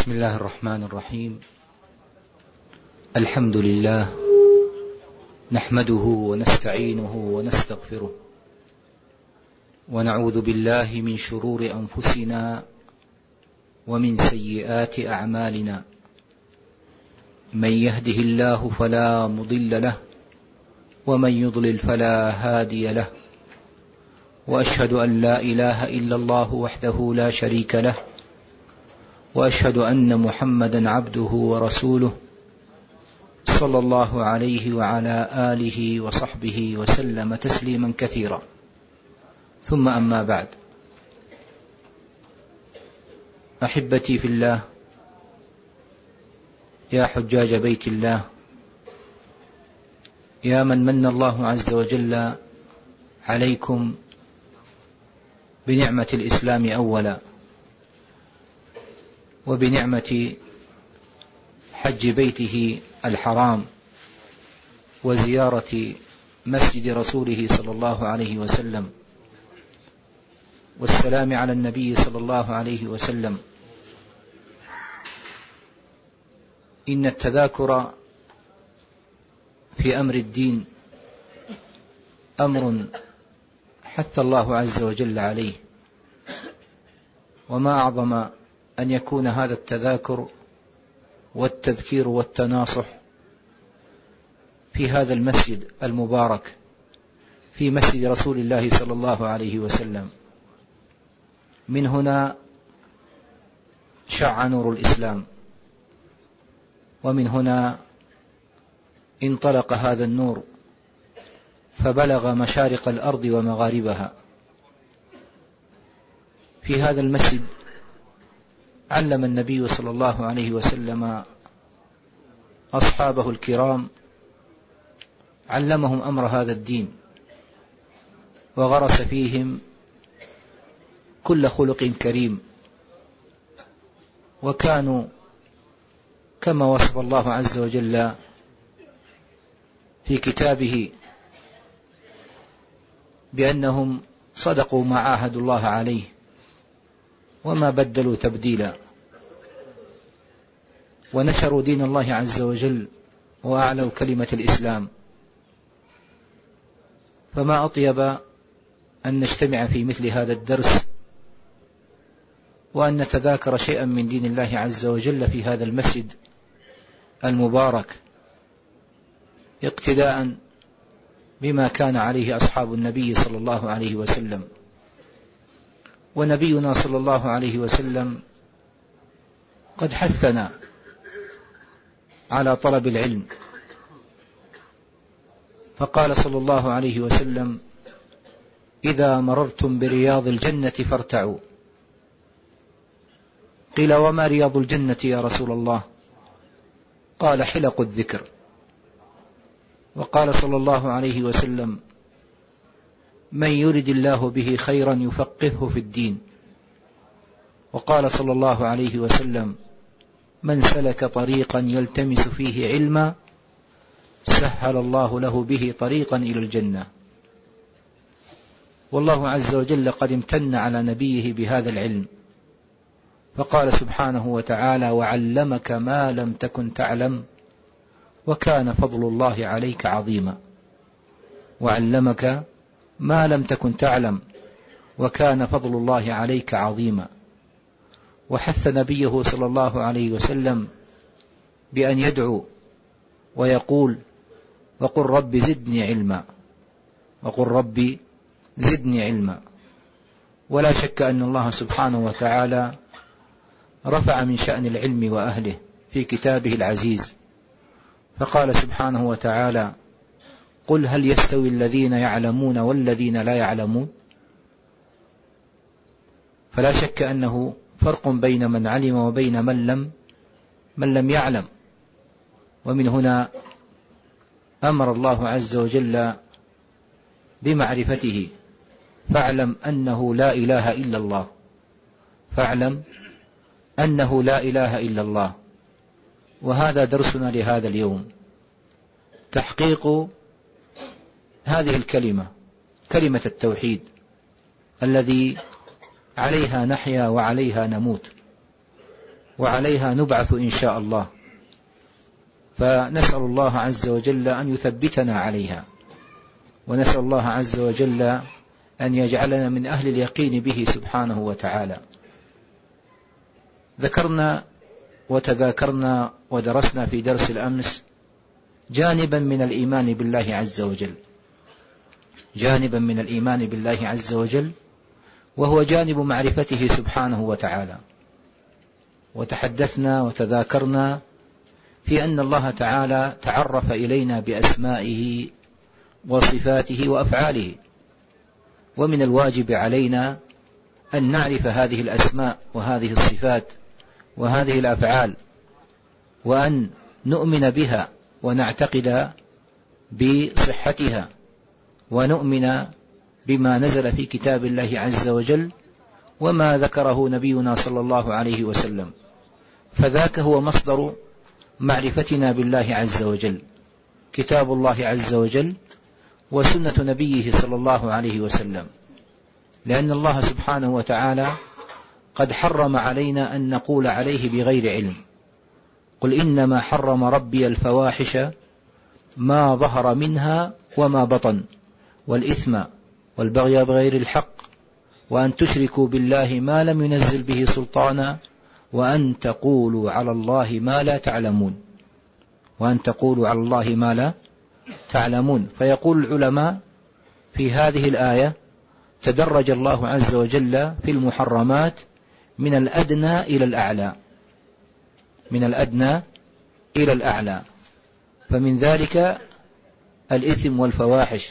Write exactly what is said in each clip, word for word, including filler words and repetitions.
بسم الله الرحمن الرحيم. الحمد لله نحمده ونستعينه ونستغفره ونعوذ بالله من شرور أنفسنا ومن سيئات أعمالنا. من يهده الله فلا مضل له ومن يضلل فلا هادي له، وأشهد أن لا إله إلا الله وحده لا شريك له، وأشهد أن محمدا عبده ورسوله صلى الله عليه وعلى آله وصحبه وسلم تسليما كثيرا. ثم أما بعد، أحبتي في الله، يا حجاج بيت الله، يا من من الله عز وجل عليكم بنعمة الإسلام أولا، وبنعمة حج بيته الحرام وزيارة مسجد رسوله صلى الله عليه وسلم، والسلام على النبي صلى الله عليه وسلم. إن التذاكر في أمر الدين أمر حث الله عز وجل عليه، وما أعظم أن يكون هذا التذاكر والتذكير والتناصح في هذا المسجد المبارك، في مسجد رسول الله صلى الله عليه وسلم. من هنا شع نور الإسلام، ومن هنا انطلق هذا النور فبلغ مشارق الأرض ومغاربها. في هذا المسجد علم النبي صلى الله عليه وسلم أصحابه الكرام، علمهم أمر هذا الدين، وغرس فيهم كل خلق كريم، وكانوا كما وصف الله عز وجل في كتابه بأنهم صدقوا ما عاهدوا الله عليه وما بدلوا تبديلا، ونشروا دين الله عز وجل وأعلوا كلمة الإسلام. فما أطيب أن نجتمع في مثل هذا الدرس، وأن نتذاكر شيئا من دين الله عز وجل في هذا المسجد المبارك، اقتداء بما كان عليه أصحاب النبي صلى الله عليه وسلم. ونبينا صلى الله عليه وسلم قد حثنا على طلب العلم، فقال صلى الله عليه وسلم: إذا مررتم برياض الجنة فارتعوا. قيل: وما رياض الجنة يا رسول الله؟ قال: حلق الذكر. وقال صلى الله عليه وسلم: من يرد الله به خيرا يفقهه في الدين. وقال صلى الله عليه وسلم: من سلك طريقا يلتمس فيه علما سهل الله له به طريقا إلى الجنة. والله عز وجل قد امتن على نبيه بهذا العلم، فقال سبحانه وتعالى: وعلمك ما لم تكن تعلم وكان فضل الله عليك عظيما. وعلمك ما لم تكن تعلم وكان فضل الله عليك عظيما. وحث نبيه صلى الله عليه وسلم بأن يدعو ويقول: وقل رب زدني علما، وقل رب زدني علما. ولا شك أن الله سبحانه وتعالى رفع من شأن العلم وأهله في كتابه العزيز، فقال سبحانه وتعالى: قل هل يستوي الذين يعلمون والذين لا يعلمون. فلا شك أنه فرق بين من علم وبين من لم من لم يعلم. ومن هنا أمر الله عز وجل بمعرفته: فاعلم أنه لا إله إلا الله، فاعلم أنه لا إله إلا الله. وهذا درسنا لهذا اليوم، تحقيق هذه الكلمة، كلمة التوحيد الذي عليها نحيا وعليها نموت. وعليها نبعث إن شاء الله، فنسأل الله عز وجل أن يثبتنا عليها، ونسأل الله عز وجل أن يجعلنا من أهل اليقين به سبحانه وتعالى. ذكرنا وتذاكرنا ودرسنا في درس الأمس جانبا من الإيمان بالله عز وجل، جانبا من الإيمان بالله عز وجل، وهو جانب معرفته سبحانه وتعالى. وتحدثنا وتذاكرنا في أن الله تعالى تعرف إلينا بأسمائه وصفاته وأفعاله، ومن الواجب علينا أن نعرف هذه الأسماء وهذه الصفات وهذه الأفعال، وأن نؤمن بها ونعتقد بصحتها، ونؤمن بما نزل في كتاب الله عز وجل وما ذكره نبينا صلى الله عليه وسلم، فذاك هو مصدر معرفتنا بالله عز وجل، كتاب الله عز وجل وسنة نبيه صلى الله عليه وسلم. لأن الله سبحانه وتعالى قد حرم علينا أن نقول عليه بغير علم، قل إنما حرم ربي الفواحش ما ظهر منها وما بطن والإثم والبغي بغير الحق وأن تشركوا بالله ما لم ينزل به سلطانا وأن تقولوا على الله ما لا تعلمون، وأن تقولوا على الله ما لا تعلمون. فيقول العلماء في هذه الآية تدرج الله عز وجل في المحرمات من الأدنى إلى الأعلى، من الأدنى إلى الأعلى، فمن ذلك الإثم والفواحش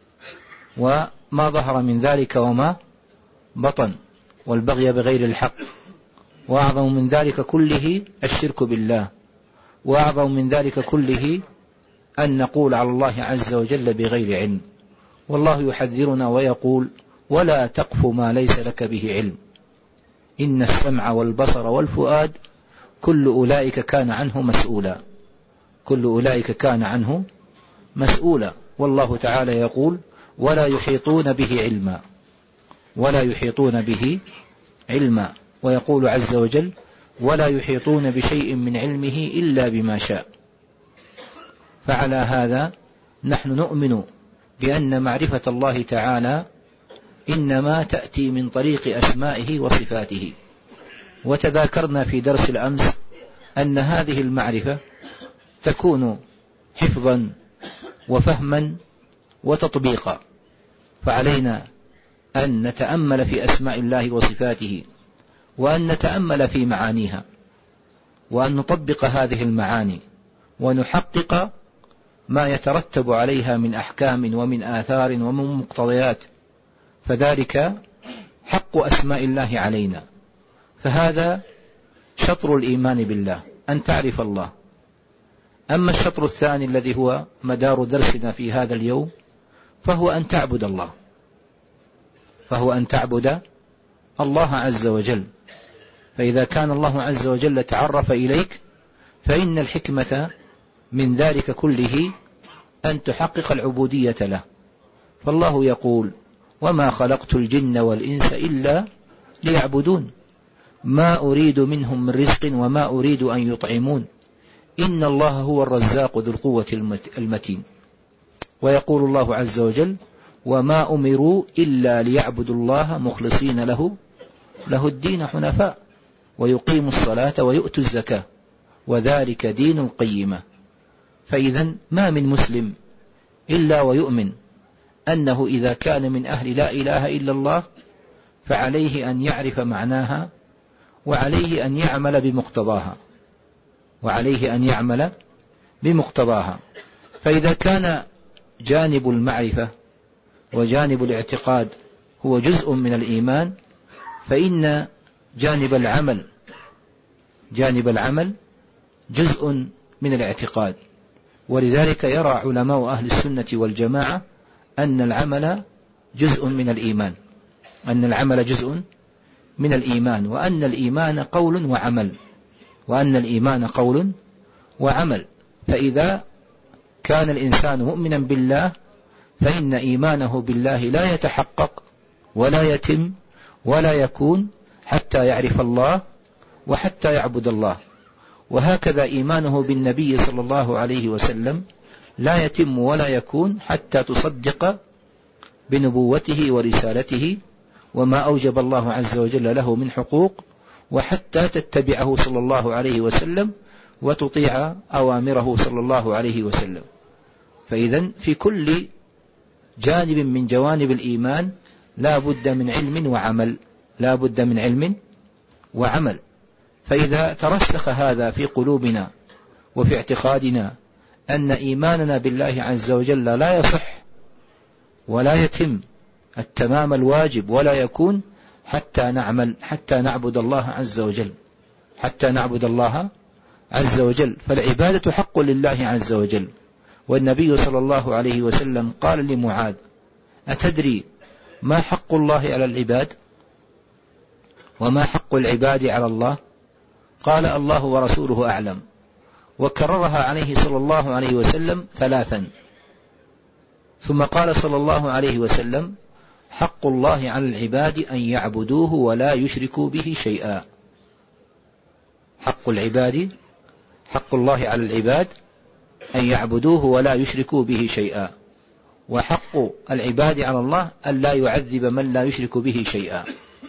وما ظهر من ذلك وما بطن والبغي بغير الحق، وأعظم من ذلك كله الشرك بالله، وأعظم من ذلك كله أن نقول على الله عز وجل بغير علم. والله يحذرنا ويقول ولا تقف ما ليس لك به علم إن السمع والبصر والفؤاد كل أولئك كان عنه مسؤولا، كل أولئك كان عنه مسؤولا. والله تعالى يقول ولا يحيطون به علما، ولا يحيطون به علما، ويقول عز وجل ولا يحيطون بشيء من علمه إلا بما شاء. فعلى هذا نحن نؤمن بأن معرفة الله تعالى إنما تأتي من طريق أسمائه وصفاته. وتذاكرنا في درس الأمس أن هذه المعرفة تكون حفظا وفهما وتطبيقا، فعلينا أن نتأمل في أسماء الله وصفاته، وأن نتأمل في معانيها، وأن نطبق هذه المعاني ونحقق ما يترتب عليها من أحكام ومن آثار ومن مقتضيات، فذلك حق أسماء الله علينا. فهذا شطر الإيمان بالله، أن تعرف الله. أما الشطر الثاني الذي هو مدار درسنا في هذا اليوم فهو أن تعبد الله، فهو أن تعبد الله عز وجل. فإذا كان الله عز وجل تعرف إليك فإن الحكمة من ذلك كله أن تحقق العبودية له. فالله يقول وما خلقت الجن والإنس إلا ليعبدون ما أريد منهم من رزق وما أريد أن يطعمون إن الله هو الرزاق ذو القوة المتين. ويقول الله عز وجل وما أمروا إلا ليعبدوا الله مخلصين له له الدين حنفاء ويقيموا الصلاة ويؤتوا الزكاة وذلك دين القيمة. فإذا ما من مسلم إلا ويؤمن أنه إذا كان من أهل لا إله إلا الله فعليه أن يعرف معناها، وعليه أن يعمل بمقتضاها، وعليه أن يعمل بمقتضاها. فإذا كان جانب المعرفة وجانب الاعتقاد هو جزء من الإيمان، فإن جانب العمل جانب العمل جزء من الاعتقاد. ولذلك يرى علماء أهل السنة والجماعة أن العمل جزء من الإيمان، أن العمل جزء من الإيمان، وأن الإيمان قول وعمل، وأن الإيمان قول وعمل. فإذا كان الإنسان مؤمنا بالله فإن إيمانه بالله لا يتحقق ولا يتم ولا يكون حتى يعرف الله وحتى يعبد الله. وهكذا إيمانه بالنبي صلى الله عليه وسلم لا يتم ولا يكون حتى تصدق بنبوته ورسالته وما أوجب الله عز وجل له من حقوق، وحتى تتبعه صلى الله عليه وسلم وتطيع أوامره صلى الله عليه وسلم. فإذن في كل جانب من جوانب الإيمان لا بد من علم وعمل، لا بد من علم وعمل. فإذا ترسخ هذا في قلوبنا وفي اعتقادنا أن إيماننا بالله عز وجل لا يصح ولا يتم التمام الواجب ولا يكون حتى نعمل، حتى نعبد الله عز وجل، حتى نعبد الله عز وجل. فالعبادة حق لله عز وجل. والنبي صلى الله عليه وسلم قال لمعاذ: أتدري ما حق الله على العباد وما حق العباد على الله؟ قال: الله ورسوله أعلم. وكررها عليه صلى الله عليه وسلم ثلاثا، ثم قال صلى الله عليه وسلم: حق الله على العباد أن يعبدوه ولا يشركوا به شيئا. حق العباد حق الله على العباد أن يعبدوه ولا يشركوا به شيئا، وحق العباد على الله أن لا يعذب من لا يشرك به شيئا.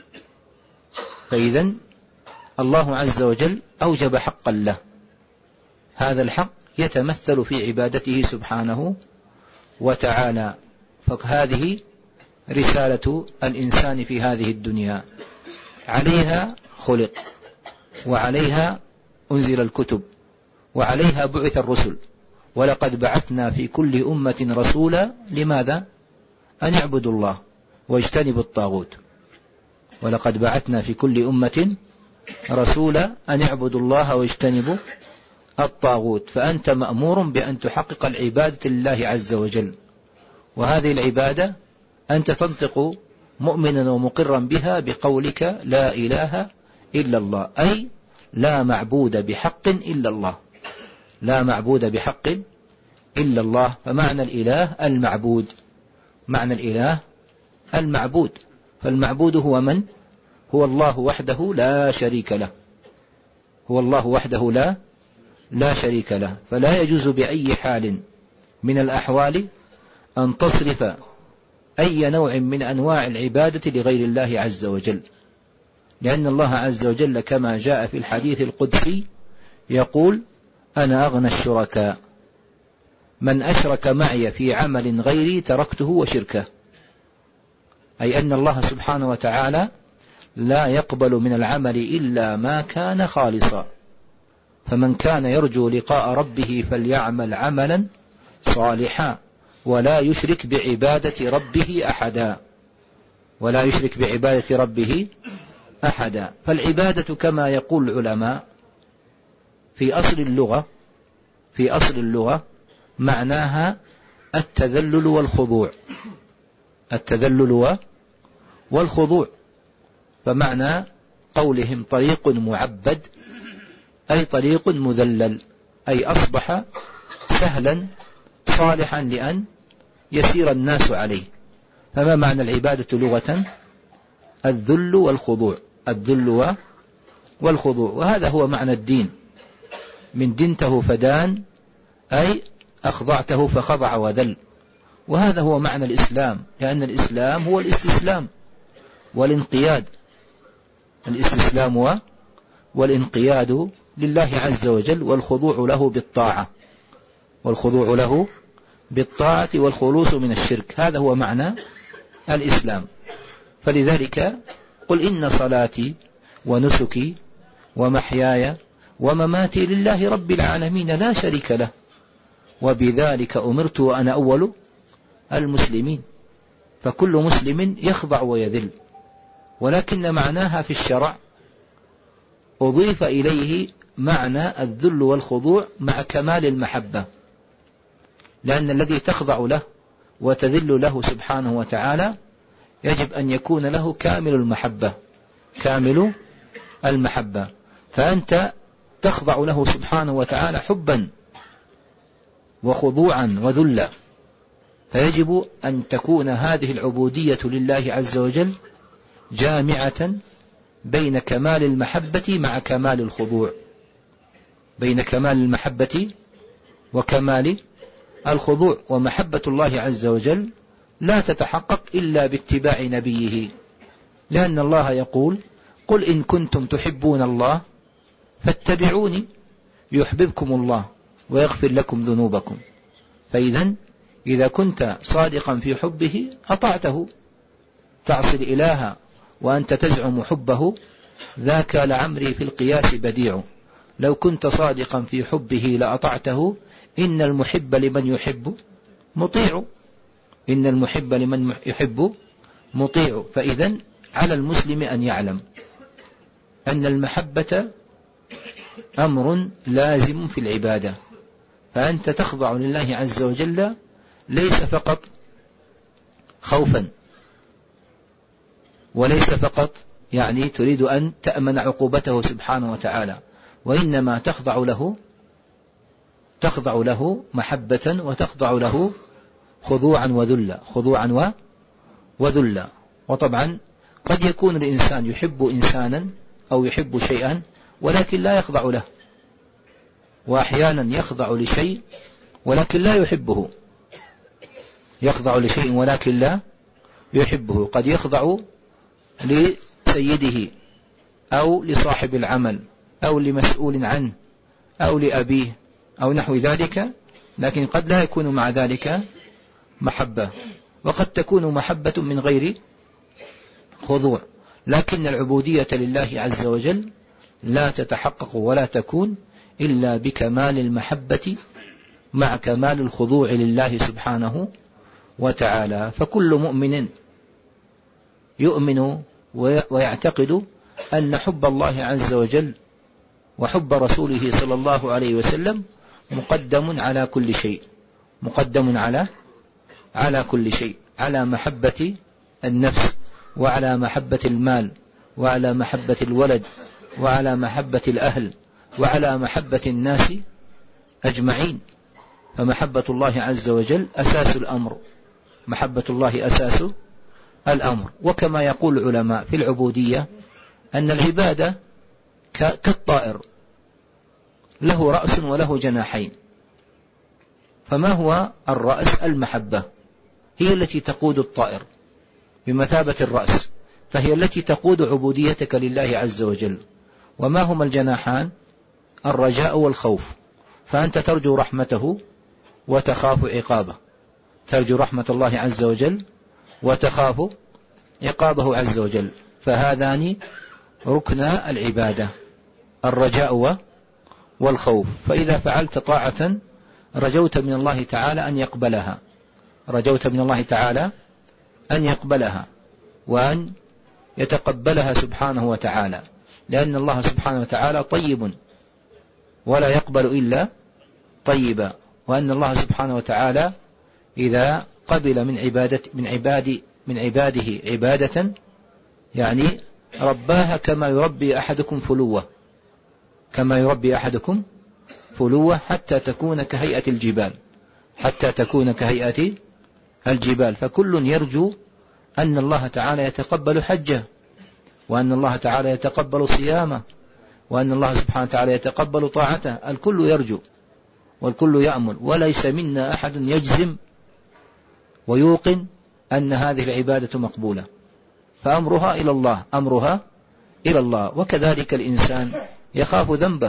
فإذن الله عز وجل أوجب حقا له، هذا الحق يتمثل في عبادته سبحانه وتعالى. فهذه رسالة الإنسان في هذه الدنيا، عليها خلق وعليها أنزل الكتب وعليها بعث الرسل. ولقد بعثنا في كل أمة رسولا، لماذا؟ أن يعبدوا الله واجتنبوا الطاغوت. ولقد بعثنا في كل أمة رسولا أن يعبدوا الله واجتنبوا الطاغوت. فأنت مأمور بأن تحقق العبادة لله عز وجل، وهذه العبادة أنت تنطق مؤمنا ومقرا بها بقولك: لا إله إلا الله، أي لا معبود بحق إلا الله، لا معبود بحق إلا الله. فمعنى الإله المعبود، معنى الإله المعبود. فالمعبود هو من؟ هو الله وحده لا شريك له، هو الله وحده لا لا شريك له. فلا يجوز بأي حال من الأحوال أن تصرف أي نوع من أنواع العبادة لغير الله عز وجل، لأن الله عز وجل كما جاء في الحديث القدسي يقول: أنا أغنى الشركاء، من أشرك معي في عمل غيري تركته وشركه. أي أن الله سبحانه وتعالى لا يقبل من العمل إلا ما كان خالصا. فمن كان يرجو لقاء ربه فليعمل عملا صالحا ولا يشرك بعبادة ربه أحدا، ولا يشرك بعبادة ربه أحدا. فالعبادة كما يقول العلماء في أصل اللغة في أصل اللغة معناها التذلل والخضوع، التذلل والخضوع. فمعنى قولهم طريق معبد أي طريق مذلل، أي أصبح سهلا صالحا لأن يسير الناس عليه. فما معنى العبادة لغة؟ الذل والخضوع، الذل والخضوع. وهذا هو معنى الدين، من دنته فدان أي أخضعته فخضع وذل. وهذا هو معنى الإسلام، لأن الإسلام هو الاستسلام والانقياد، الاستسلام والانقياد لله عز وجل، والخضوع له بالطاعة، والخضوع له بالطاعة والخلوص من الشرك. هذا هو معنى الإسلام. فلذلك قل إن صلاتي ونسكي ومحياي ومماتي لله رب العالمين لا شريك له وبذلك أمرت وأنا أول المسلمين. فكل مسلم يخضع ويذل، ولكن معناها في الشرع أضيف إليه معنى الذل والخضوع مع كمال المحبة، لأن الذي تخضع له وتذل له سبحانه وتعالى يجب أن يكون له كامل المحبة، كامل المحبة. فأنت تخضع له سبحانه وتعالى حبا وخضوعا وذلا. فيجب أن تكون هذه العبودية لله عز وجل جامعة بين كمال المحبة مع كمال الخضوع، بين كمال المحبة وكمال الخضوع. ومحبة الله عز وجل لا تتحقق إلا باتباع نبيه، لأن الله يقول: قل إن كنتم تحبون الله فاتبعوني يحببكم الله ويغفر لكم ذنوبكم. فإذا إذا كنت صادقا في حبه أطعته. تعصي الإله وأنت تزعم حبه، ذاك لعمري في القياس بديع. لو كنت صادقا في حبه لأطعته، إن المحب لمن يحب مطيع، إن المحب لمن يحب مطيع. فإذا على المسلم أن يعلم أن المحبة أمر لازم في العبادة، فأنت تخضع لله عز وجل ليس فقط خوفا، وليس فقط يعني تريد أن تأمن عقوبته سبحانه وتعالى، وإنما تخضع له تخضع له محبة، وتخضع له خضوعا وذلا، خضوعا وذلا. وطبعا قد يكون الإنسان يحب إنسانا أو يحب شيئا ولكن لا يخضع له، وأحيانا يخضع لشيء ولكن لا يحبه، يخضع لشيء ولكن لا يحبه. قد يخضع لسيده أو لصاحب العمل أو لمسؤول عنه أو لأبيه أو نحو ذلك، لكن قد لا يكون مع ذلك محبة، وقد تكون محبة من غير خضوع. لكن العبودية لله عز وجل لا تتحقق ولا تكون إلا بكمال المحبة مع كمال الخضوع لله سبحانه وتعالى. فكل مؤمن يؤمن ويعتقد أن حب الله عز وجل وحب رسوله صلى الله عليه وسلم مقدم على كل شيء، مقدم على على كل شيء، على محبة النفس، وعلى محبة المال، وعلى محبة الولد، وعلى محبة الأهل، وعلى محبة الناس أجمعين. فمحبة الله عز وجل أساس الأمر، محبة الله أساس الأمر. وكما يقول العلماء في العبودية أن العبادة كالطائر له رأس وله جناحين. فما هو الرأس؟ المحبة هي التي تقود الطائر بمثابة الرأس، فهي التي تقود عبوديتك لله عز وجل. وما هما الجناحان؟ الرجاء والخوف. فأنت ترجو رحمته وتخاف عقابه، ترجو رحمة الله عز وجل وتخاف عقابه عز وجل. فهذان ركنا العبادة، الرجاء والخوف. فإذا فعلت طاعة رجوت من الله تعالى أن يقبلها، رجوت من الله تعالى أن يقبلها وأن يتقبلها سبحانه وتعالى، لأن الله سبحانه وتعالى طيب ولا يقبل إلا طيبا، وأن الله سبحانه وتعالى إذا قبل من عبادة من عباد من عباده عبادة يعني رباها كما يربي أحدكم فلوة، كما يربي أحدكم فلوة حتى تكون كهيئة الجبال، حتى تكون كهيئة الجبال. فكل يرجو أن الله تعالى يتقبل حجه، وأن الله تعالى يتقبل صيامه، وأن الله سبحانه وتعالى يتقبل طاعته. الكل يرجو والكل يأمل، وليس منا أحد يجزم ويوقن أن هذه العبادة مقبولة، فأمرها إلى الله، أمرها إلى الله. وكذلك الإنسان يخاف ذنبه،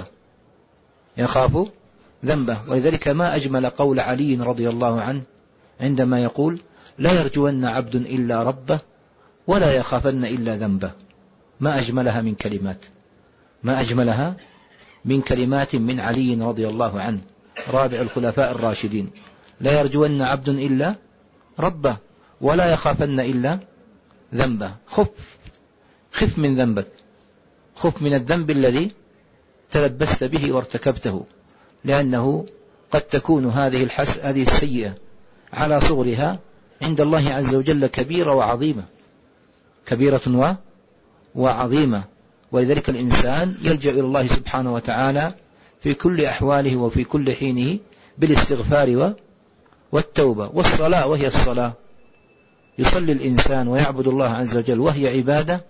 يخاف ذنبه. ولذلك ما أجمل قول علي رضي الله عنه عندما يقول: لا يرجون عبد إلا ربه ولا يخافن إلا ذنبه. ما أجملها من كلمات، ما أجملها من كلمات من علي رضي الله عنه رابع الخلفاء الراشدين: لا يرجون عبد إلا ربه ولا يخافن إلا ذنبه. خف خف من ذنبك، خف من الذنب الذي تلبست به وارتكبته، لأنه قد تكون هذه الحس هذه السيئة على صغرها عند الله عز وجل كبيرة وعظيمة، كبيرة و... وعظيمة. ولذلك الإنسان يلجأ إلى الله سبحانه وتعالى في كل أحواله وفي كل حينه بالاستغفار و... والتوبة. والصلاة وهي الصلاة، يصلي الإنسان ويعبد الله عز وجل وهي عبادة،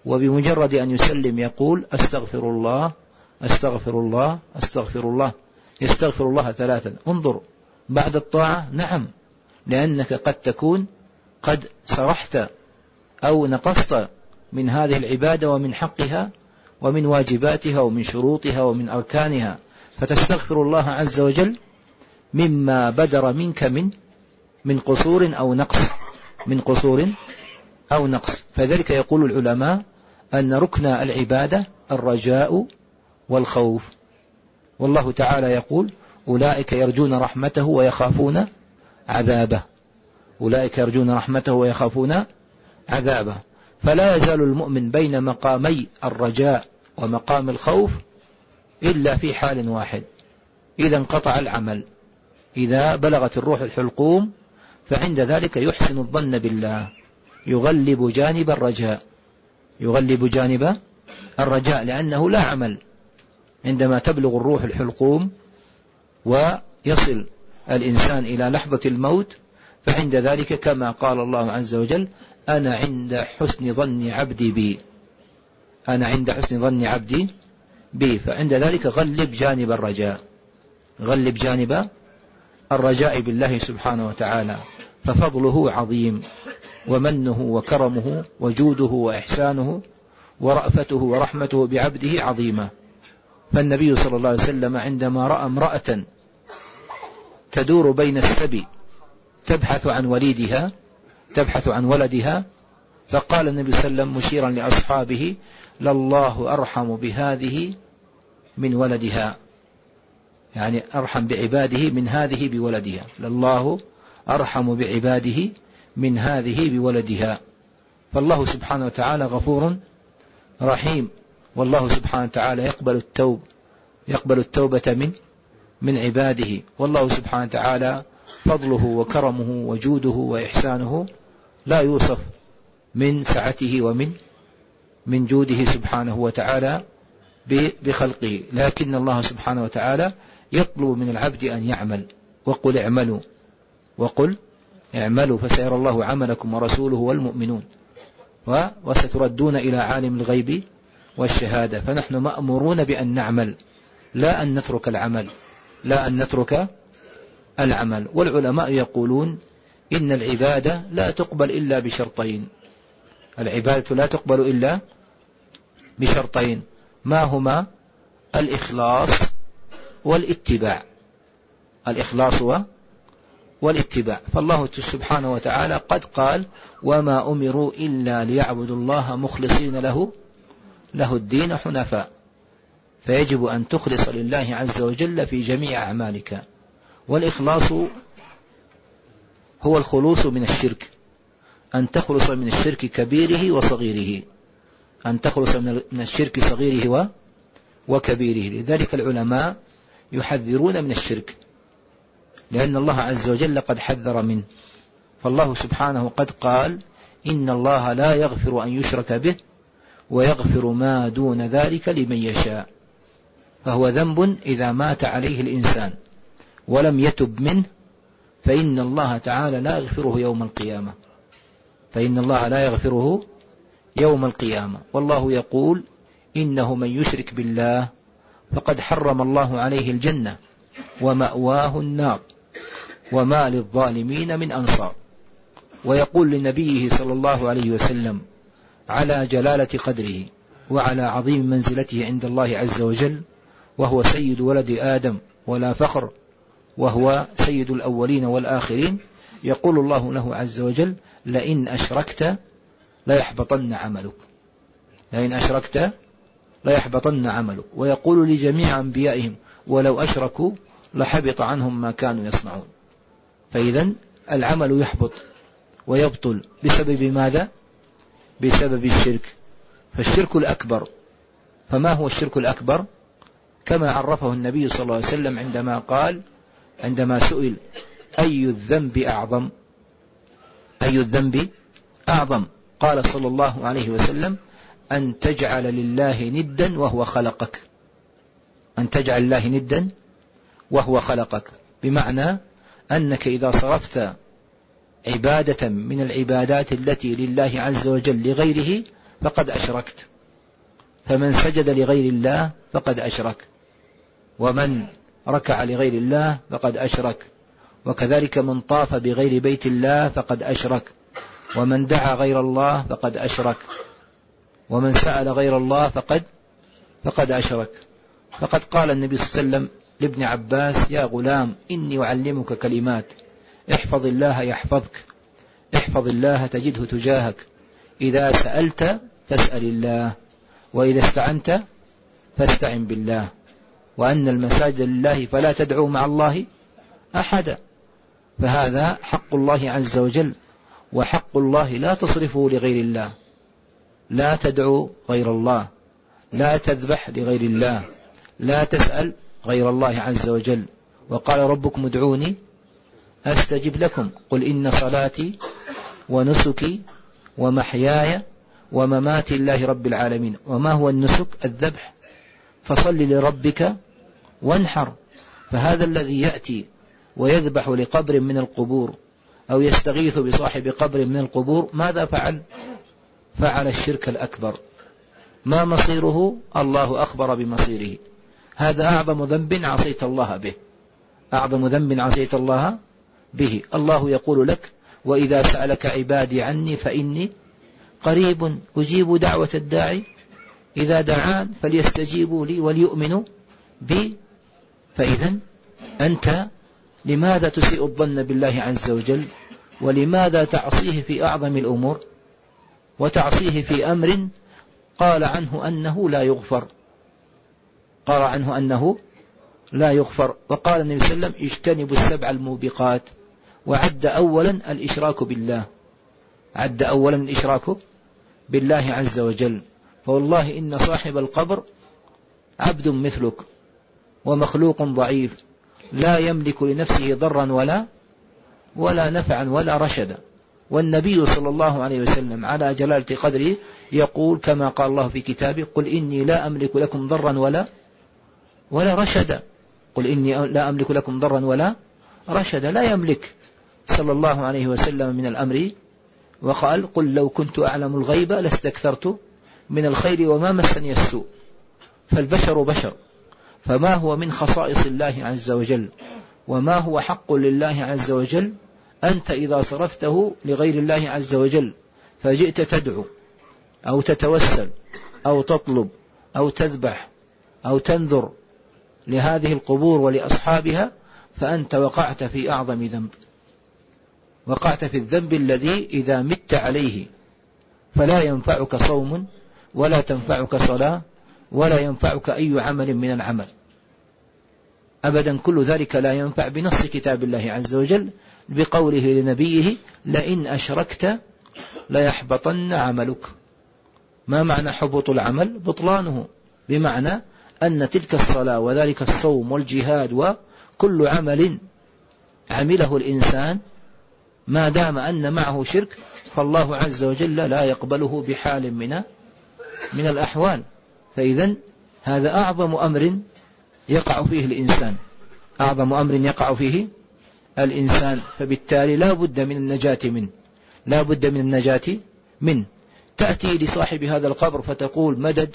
وبمجرد أن يسلم يقول أستغفر الله أستغفر الله أستغفر الله، يستغفر الله ثلاثا. انظر بعد الطاعة، نعم، لأنك قد تكون قد سرحت أو نقصت من هذه العبادة ومن حقها ومن واجباتها ومن شروطها ومن أركانها، فتستغفر الله عز وجل مما بدر منك من من قصور أو نقص من قصور أو نقص. فذلك يقول العلماء أن ركن العبادة الرجاء والخوف، والله تعالى يقول أولئك يرجون رحمته ويخافون عذابه، أولئك يرجون رحمته ويخافون عذابه. فلا يزال المؤمن بين مقامي الرجاء ومقام الخوف إلا في حال واحد، إذا انقطع العمل، إذا بلغت الروح الحلقوم، فعند ذلك يحسن الظن بالله، يغلب جانب الرجاء، يغلب جانب الرجاء، لأنه لا عمل عندما تبلغ الروح الحلقوم ويصل الإنسان إلى لحظة الموت، فعند ذلك كما قال الله عز وجل أنا عند حسن ظن عبدي بي، أنا عند حسن ظن عبدي بي. فعند ذلك غلب جانب الرجاء، غلب جانب الرجاء بالله سبحانه وتعالى، ففضله عظيم، ومنه وكرمه وجوده وإحسانه ورأفته ورحمته بعبده عظيمة. فالنبي صلى الله عليه وسلم عندما رأى امرأة تدور بين السبي تبحث عن وليدها تبحث عن ولدها، فقال النبي صلى الله عليه وسلم مشيرا لأصحابه لله أرحم بهذه من ولدها، يعني أرحم بعباده من هذه بولدها، لله أرحم بعباده من هذه بولدها. فالله سبحانه وتعالى غفور رحيم، والله سبحانه وتعالى يقبل التوب يقبل التوبة من من عباده، والله سبحانه وتعالى فضله وكرمه وجوده وإحسانه لا يوصف من سعته ومن من جوده سبحانه وتعالى بخلقه، لكن الله سبحانه وتعالى يطلب من العبد أن يعمل، وقل اعملوا وقل اعملوا فسيرى الله عملكم ورسوله والمؤمنون وستردون إلى عالم الغيب والشهادة. فنحن مأمورون بأن نعمل، لا أن نترك العمل لا أن نترك العمل. والعلماء يقولون إن العبادة لا تقبل إلا بشرطين، العبادة لا تقبل إلا بشرطين، ما هما؟ الإخلاص والاتباع، الإخلاص والاتباع. فالله سبحانه وتعالى قد قال وما أمروا إلا ليعبدوا الله مخلصين له له الدين حنفاء، فيجب أن تخلص لله عز وجل في جميع أعمالك. والإخلاص هو الخلوص من الشرك، أن تخلص من الشرك كبيره وصغيره، أن تخلص من الشرك صغيره وكبيره. لذلك العلماء يحذرون من الشرك، لأن الله عز وجل قد حذر منه. فالله سبحانه قد قال إن الله لا يغفر أن يشرك به ويغفر ما دون ذلك لمن يشاء، فهو ذنب إذا مات عليه الإنسان ولم يتب منه فإن الله تعالى لا يغفره يوم القيامة فإن الله لا يغفره يوم القيامة. والله يقول إنه من يشرك بالله فقد حرم الله عليه الجنة ومأواه النار وما للظالمين من أنصار. ويقول لنبيه صلى الله عليه وسلم على جلالة قدره وعلى عظيم منزلته عند الله عز وجل، وهو سيد ولد آدم ولا فخر، وهو سيد الأولين والآخرين، يقول الله له عز وجل لئن أشركت ليحبطن عملك لئن أشركت ليحبطن عملك. ويقول لجميع أنبيائهم ولو أشركوا لحبط عنهم ما كانوا يصنعون. فإذا العمل يحبط ويبطل بسبب ماذا؟ بسبب الشرك. فالشرك الأكبر، فما هو الشرك الأكبر؟ كما عرفه النبي صلى الله عليه وسلم عندما قال عندما سئل أي الذنب أعظم أي الذنب أعظم قال صلى الله عليه وسلم أن تجعل لله ندا وهو خلقك أن تجعل الله ندا وهو خلقك بمعنى أنك إذا صرفت عبادة من العبادات التي لله عز وجل لغيره فقد أشركت. فمن سجد لغير الله فقد أشرك، ومن ركع لغير الله فقد أشرك، وكذلك من طاف بغير بيت الله فقد أشرك، ومن دعا غير الله فقد أشرك، ومن سأل غير الله فقد فقد أشرك. فقد قال النبي صلى الله عليه وسلم لابن عباس: يا غلام إني أعلمك كلمات، احفظ الله يحفظك، احفظ الله تجده تجاهك، إذا سألت فاسأل الله، وإذا استعنت فاستعن بالله، وأن المساجد لله فلا تدعوا مع الله أحدا. فهذا حق الله عز وجل، وحق الله لا تصرفه لغير الله. لا تدعو غير الله، لا تذبح لغير الله، لا تسأل غير الله عز وجل. وقال ربكم ادعوني أستجب لكم، قل إن صلاتي ونسكي ومحياي ومماتي الله رب العالمين. وما هو النسك؟ الذبح، فصل لربك وانحر. فهذا الذي يأتي ويذبح لقبر من القبور أو يستغيث بصاحب قبر من القبور، ماذا فعل؟ فعل الشرك الأكبر. ما مصيره؟ الله أخبر بمصيره. هذا أعظم ذنب عصيت الله به، أعظم ذنب عصيت الله به. الله يقول لك: وإذا سألك عبادي عني فإني قريب أجيب دعوة الداعي إذا دعان فليستجيبوا لي وليؤمنوا بي. فإذا أنت لماذا تسيء الظن بالله عز وجل؟ ولماذا تعصيه في أعظم الأمور، وتعصيه في أمر قال عنه أنه لا يغفر؟ قال عنه أنه لا يغفر. وقال النبي صلى الله عليه وسلم: اجتنبوا السبع الموبقات. وعد أولا الإشراك بالله، عد أولا الإشراك بالله عز وجل. فوالله إن صاحب القبر عبد مثلك ومخلوق ضعيف، لا يملك لنفسه ضرا ولا ولا نفعا ولا رشدا. والنبي صلى الله عليه وسلم على جلالة قدره يقول كما قال الله في كتابه: قل إني لا أملك لكم ضرا ولا ولا رشدا. قل إني لا أملك لكم ضرا ولا رشدا. لا يملك صلى الله عليه وسلم من الأمر. وقال: قل لو كنت أعلم الغيب لاستكثرت من الخير وما مسني السوء. فالبشر بشر، فما هو من خصائص الله عز وجل وما هو حق لله عز وجل أنت إذا صرفته لغير الله عز وجل، فجئت تدعو أو تتوسل أو تطلب أو تذبح أو تنذر لهذه القبور ولأصحابها، فأنت وقعت في أعظم ذنب، وقعت في الذنب الذي إذا مت عليه فلا ينفعك صوم ولا تنفعك صلاة ولا ينفعك أي عمل من العمل أبدا. كل ذلك لا ينفع بنص كتاب الله عز وجل بقوله لنبيه: لئن أشركت ليحبطن عملك. ما معنى حبط العمل؟ بطلانه، بمعنى أن تلك الصلاة وذلك الصوم والجهاد وكل عمل عمله الإنسان ما دام أن معه شرك فالله عز وجل لا يقبله بحال من من الأحوال. فإذا هذا أعظم أمر يقع فيه الإنسان، أعظم أمر يقع فيه الإنسان. فبالتالي لا بد من النجاة منه، لا بد من النجاة منه. تأتي لصاحب هذا القبر فتقول: مدد.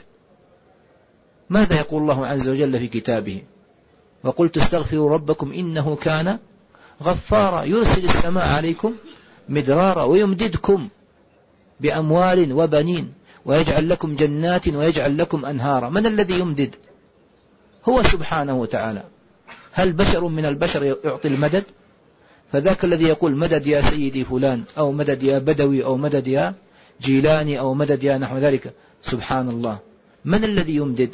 ماذا يقول الله عز وجل في كتابه؟ وقلت استغفروا ربكم إنه كان غفارا يرسل السماء عليكم مدرارا ويمددكم بأموال وبنين ويجعل لكم جنات ويجعل لكم أنهارا. من الذي يمدد؟ هو سبحانه وتعالى. هل بشر من البشر يعطي المدد؟ فذاك الذي يقول: مدد يا سيدي فلان، أو مدد يا بدوي، أو مدد يا جيلاني، أو مدد يا نحو ذلك، سبحان الله. من الذي يمدد؟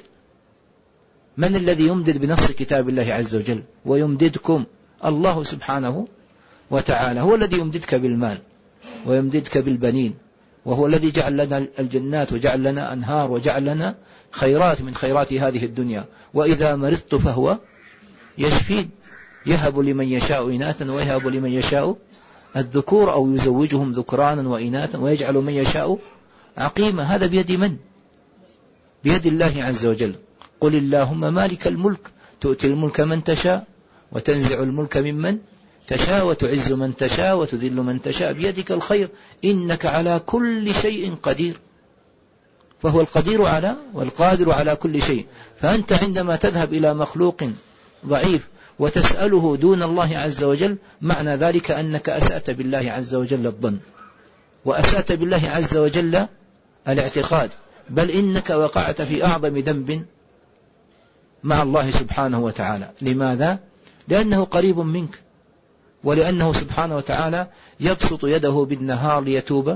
من الذي يمدد بنص كتاب الله عز وجل؟ ويمددكم الله سبحانه وتعالى، هو الذي يمددك بالمال ويمددك بالبنين، وهو الذي جعل لنا الجنات وجعل لنا أنهار وجعل لنا خيرات من خيرات هذه الدنيا. وإذا مرضت فهو يشفين، يهب لمن يشاء إناثا ويهب لمن يشاء الذكور أو يزوجهم ذكرانا وإناثا ويجعل من يشاء عقيما. هذا بيد من؟ بيد الله عز وجل. قل اللهم مالك الملك تؤتي الملك من تشاء وتنزع الملك ممن تشاء وتعز من تشاء وتذل من تشاء بيدك الخير إنك على كل شيء قدير. فهو القدير على والقادر على كل شيء. فأنت عندما تذهب إلى مخلوق ضعيف وتسأله دون الله عز وجل، معنى ذلك أنك أسأت بالله عز وجل الظن، وأسأت بالله عز وجل الاعتقاد، بل إنك وقعت في أعظم ذنب مع الله سبحانه وتعالى. لماذا؟ لأنه قريب منك، ولأنه سبحانه وتعالى يبسط يده بالنهار ليتوب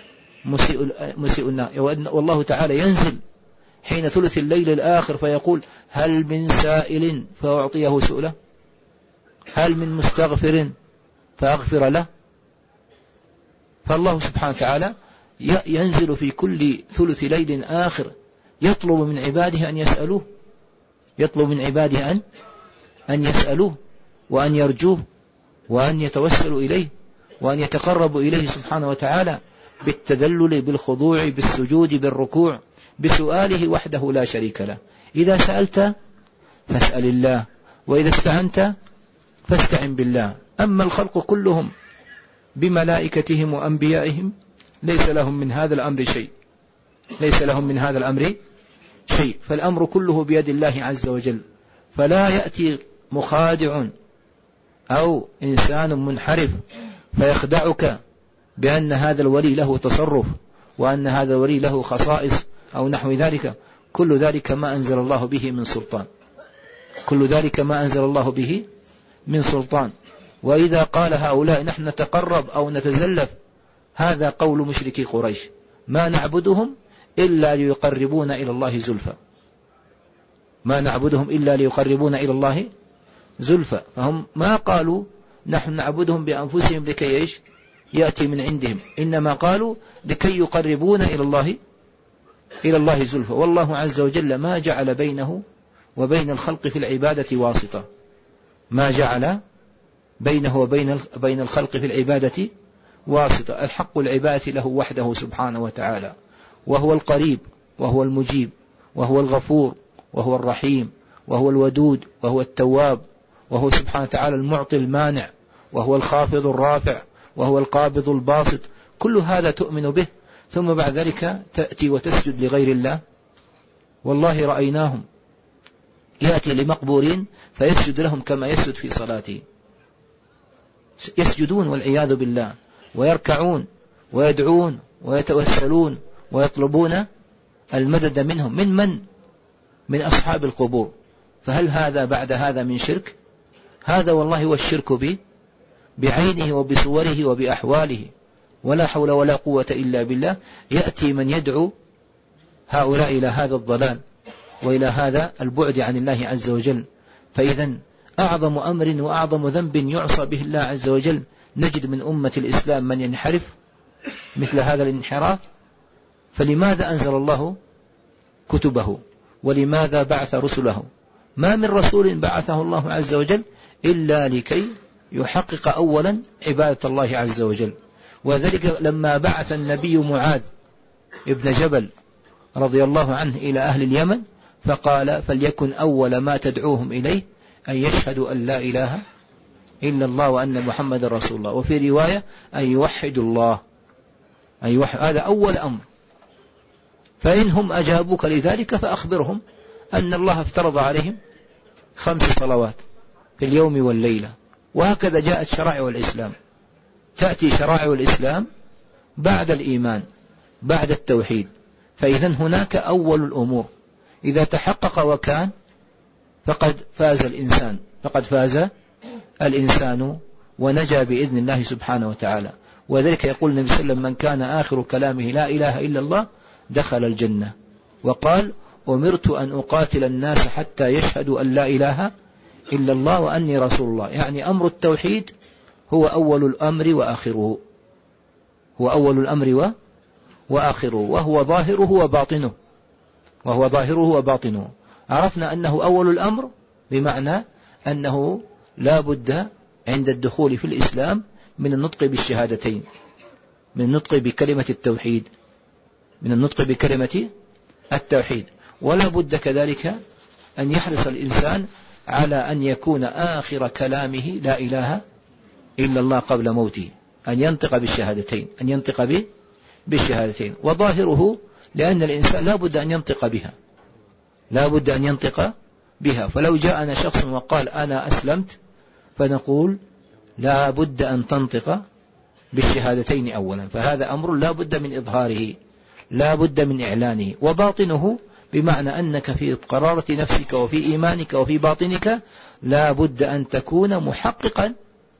مسيء النهار، والله تعالى ينزل حين ثلث الليل الآخر فيقول هل من سائل فأعطيه سؤله، هل من مستغفر فأغفر له. فالله سبحانه وتعالى ينزل في كل ثلث ليل آخر يطلب من عباده أن يسألوه، يطلب من عباده أن أن يسألوه وأن يرجوه وأن يتوسلوا إليه وأن يتقربوا إليه سبحانه وتعالى بالتذلل بالخضوع بالسجود بالركوع بسؤاله وحده لا شريك له. إذا سألت فاسأل الله، وإذا استعنت فاستعن بالله. أما الخلق كلهم بملائكتهم وأنبيائهم ليس لهم من هذا الأمر شيء، ليس لهم من هذا الأمر شيء، فالأمر كله بيد الله عز وجل. فلا يأتي مخادع أو إنسان منحرف فيخدعك بأن هذا الولي له تصرف وأن هذا الولي له خصائص أو نحو ذلك. كل ذلك ما أنزل الله به من سلطان، كل ذلك ما أنزل الله به من سلطان. وإذا قال هؤلاء نحن نتقرب أو نتزلف، هذا قول مشركي قريش، ما نعبدهم إلا ليقربون إلى الله زلفى، ما نعبدهم إلا ليقربون إلى الله زلفى. فهم ما قالوا نحن نعبدهم بأنفسهم لكي إيش يأتي من عندهم، إنما قالوا لكي يقربون إلى الله إلى الله زلفى. والله عز وجل ما جعل بينه وبين الخلق في العبادة واسطة، ما جعل بينه وبين بين الخلق في العبادة واسطة. الحق العبادة له وحده سبحانه وتعالى، وهو القريب وهو المجيب وهو الغفور وهو الرحيم وهو الودود وهو التواب، وهو سبحانه وتعالى المعطي المانع، وهو الخافض الرافع، وهو القابض الباسط. كل هذا تؤمن به، ثم بعد ذلك تأتي وتسجد لغير الله. والله رأيناهم يأتي لمقبورين فيسجد لهم كما يسجد في صلاته، يسجدون والعياذ بالله، ويركعون ويدعون ويتوسلون ويطلبون المدد منهم. من من؟ من أصحاب القبور. فهل هذا بعد هذا من شرك؟ هذا والله هو الشرك به بعينه وبصوره وبأحواله، ولا حول ولا قوة إلا بالله. يأتي من يدعو هؤلاء إلى هذا الضلال وإلى هذا البعد عن الله عز وجل. فإذا أعظم أمر وأعظم ذنب يعصى به الله عز وجل نجد من أمة الإسلام من ينحرف مثل هذا الانحراف. فلماذا أنزل الله كتبه؟ ولماذا بعث رسله؟ ما من رسول بعثه الله عز وجل إلا لكي يحقق أولا عبادة الله عز وجل. وذلك لما بعث النبي معاذ ابن جبل رضي الله عنه إلى أهل اليمن فقال فليكن أول ما تدعوهم إليه أن يشهدوا أن لا إله إلا الله وأن محمد رسول الله، وفي رواية أن يوحدوا الله، أن يوحد. هذا أول أمر. فإنهم أجابوك لذلك فأخبرهم أن الله افترض عليهم خمس صلوات في اليوم والليلة. وهكذا جاءت شرائع الإسلام، تأتي شرائع الإسلام بعد الإيمان بعد التوحيد. فإذا هناك أول الأمور إذا تحقق وكان فقد فاز الإنسان، فقد فاز الإنسان ونجا بإذن الله سبحانه وتعالى. وذلك يقول النبي صلى الله عليه وسلم من كان آخر كلامه لا إله إلا الله دخل الجنة. وقال أمرت أن أقاتل الناس حتى يشهدوا أن لا إله إلا الله وأني رسول الله. يعني أمر التوحيد هو أول الأمر وآخره، هو أول الأمر وآخره، وهو ظاهره وباطنه، وهو ظاهره وباطنه. عرفنا أنه أول الأمر بمعنى أنه لا بد عند الدخول في الإسلام من النطق بالشهادتين، من النطق بكلمة التوحيد، من النطق بكلمة التوحيد. ولا بد كذلك أن يحرص الإنسان على أن يكون آخر كلامه لا إله إلا الله قبل موته، أن ينطق بالشهادتين، أن ينطق به بالشهادتين. وظاهره لأن الإنسان لا بد أن ينطق بها، لا بد أن ينطق بها. فلو جاءنا شخص وقال أنا أسلمت، فنقول لا بد أن تنطق بالشهادتين أولا، فهذا أمر لا بد من إظهاره، لا بد من إعلانه. وباطنه بمعنى أنك في قرارة نفسك وفي إيمانك وفي باطنك لا بد أن تكون محققا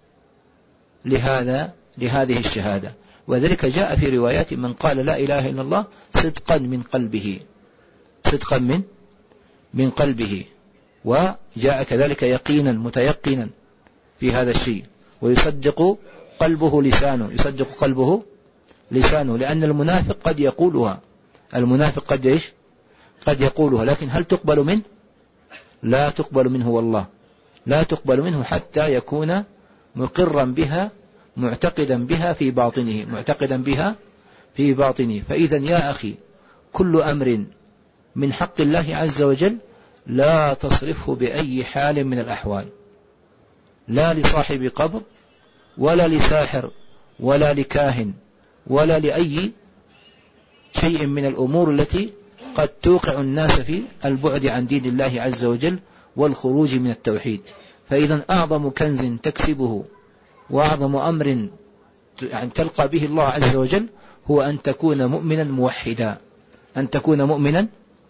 لهذا لهذه الشهادة. وذلك جاء في روايات من قال لا إله إلا الله صدقا من قلبه، صدقا من من قلبه، وجاء كذلك يقينا متيقنا في هذا الشيء، ويصدق قلبه لسانه، يصدق قلبه لسانه، لأن المنافق قد يقولها، المنافق قد إيش قد يقولها، لكن هل تقبل منه؟ لا تقبل منه، والله لا تقبل منه حتى يكون مقرا بها، معتقدا بها في باطنه، معتقدا بها في باطنه. فإذا يا أخي كل أمر من حق الله عز وجل لا تصرفه بأي حال من الأحوال، لا لصاحب قبر ولا لساحر ولا لكاهن ولا لأي شيء من الأمور التي قد توقع الناس في البعد عن دين الله عز وجل والخروج من التوحيد. فإذا أعظم كنز تكسبه وأعظم أمر يعني تلقى به الله عز وجل هو أن تكون مؤمنا موحدا، أن تكون مؤمنا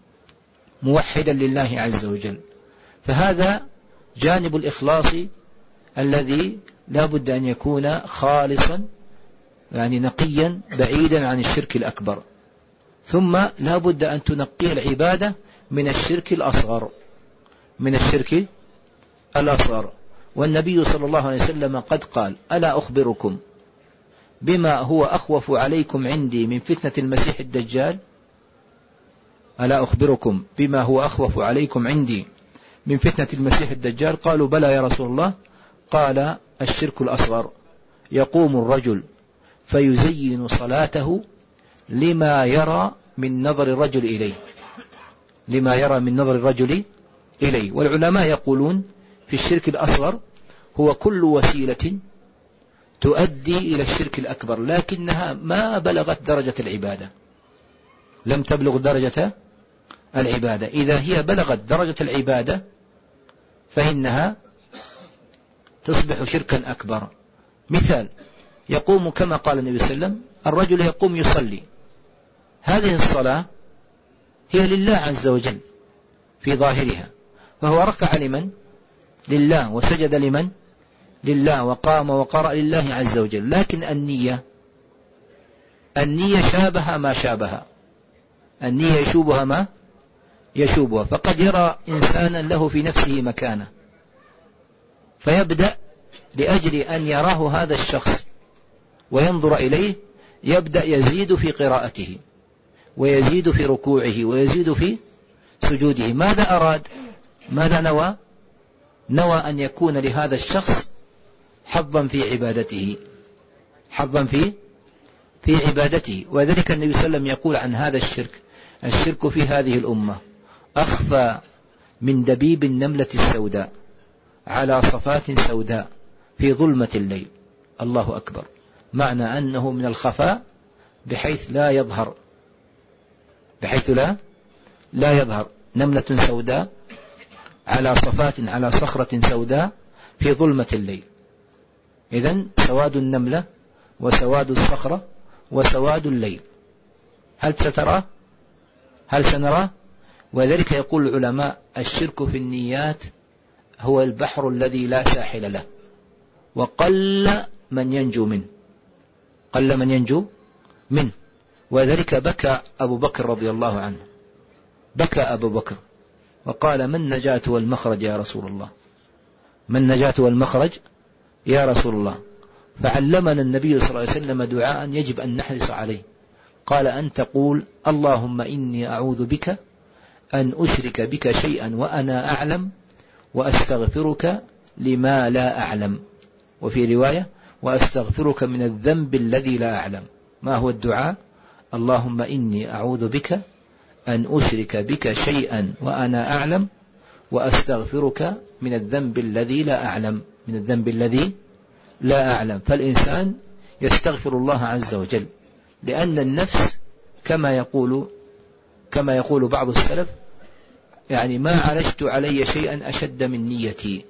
موحدا لله عز وجل. فهذا جانب الإخلاص الذي لا بد أن يكون خالصا، يعني نقيا بعيدا عن الشرك الأكبر. ثم لا بد أن تنقي العبادة من الشرك الأصغر، من الشرك الأصغر. والنبي صلى الله عليه وسلم قد قال ألا أخبركم بما هو أخوف عليكم عندي من فتنة المسيح الدجال؟ ألا أخبركم بما هو أخوف عليكم عندي من فتنة المسيح الدجال؟ قالوا بلى يا رسول الله. قال الشرك الأصغر، يقوم الرجل فيزين صلاته لما يرى من نظر الرجل إليه، لما يرى من نظر الرجل إليه. والعلماء يقولون في الشرك الأصغر هو كل وسيلة تؤدي إلى الشرك الأكبر لكنها ما بلغت درجة العبادة، لم تبلغ درجة العبادة. إذا هي بلغت درجة العبادة فإنها تصبح شركا أكبر. مثال، يقوم كما قال النبي صلى الله عليه وسلم الرجل يقوم يصلي، هذه الصلاة هي لله عز وجل في ظاهرها، فهو ركع لمن؟ لله، وسجد لمن؟ لله، وقام وقرأ لله عز وجل. لكن النية النية شابه ما شابه، النية يشوبها ما يشوبها. فقد يرى إنسانا له في نفسه مكانة فيبدأ لأجل أن يراه هذا الشخص وينظر إليه يبدأ يزيد في قراءته ويزيد في ركوعه ويزيد في سجوده. ماذا أراد؟ ماذا نوى؟ نوى أن يكون لهذا الشخص حظا في عبادته، حظا في في عبادته. وذلك النبي صلى الله عليه وسلم يقول عن هذا الشرك: الشرك في هذه الأمة أخفى من دبيب النملة السوداء على صفات سوداء في ظلمة الليل. الله أكبر. معنى أنه من الخفاء بحيث لا يظهر، بحيث لا لا يظهر. نملة سوداء على صفات على صخرة سوداء في ظلمة الليل. إذن سواد النملة وسواد الصخرة وسواد الليل، هل ستراه؟ هل سنراه؟ وذلك يقول العلماء: الشرك في النيات هو البحر الذي لا ساحل له، وقل من ينجو منه، قل من ينجو منه. وذلك بكى أبو بكر رضي الله عنه، بكى أبو بكر وقال: من النجاة والمخرج يا رسول الله، من النجاة والمخرج يا رسول الله. فعلمنا النبي صلى الله عليه وسلم دعاء يجب أن نحرص عليه. قال: أن تقول: اللهم إني أعوذ بك أن أشرك بك شيئا وأنا أعلم، وأستغفرك لما لا أعلم. وفي رواية: وأستغفرك من الذنب الذي لا أعلم. ما هو الدعاء؟ اللهم إني أعوذ بك أن أشرك بك شيئا وأنا أعلم، وأستغفرك من الذنب الذي لا أعلم، من الذنب الذي لا أعلم. فالإنسان يستغفر الله عز وجل، لأن النفس كما يقول كما يقول بعض السلف يعني ما عالجت علي شيئا أشد من نيتي،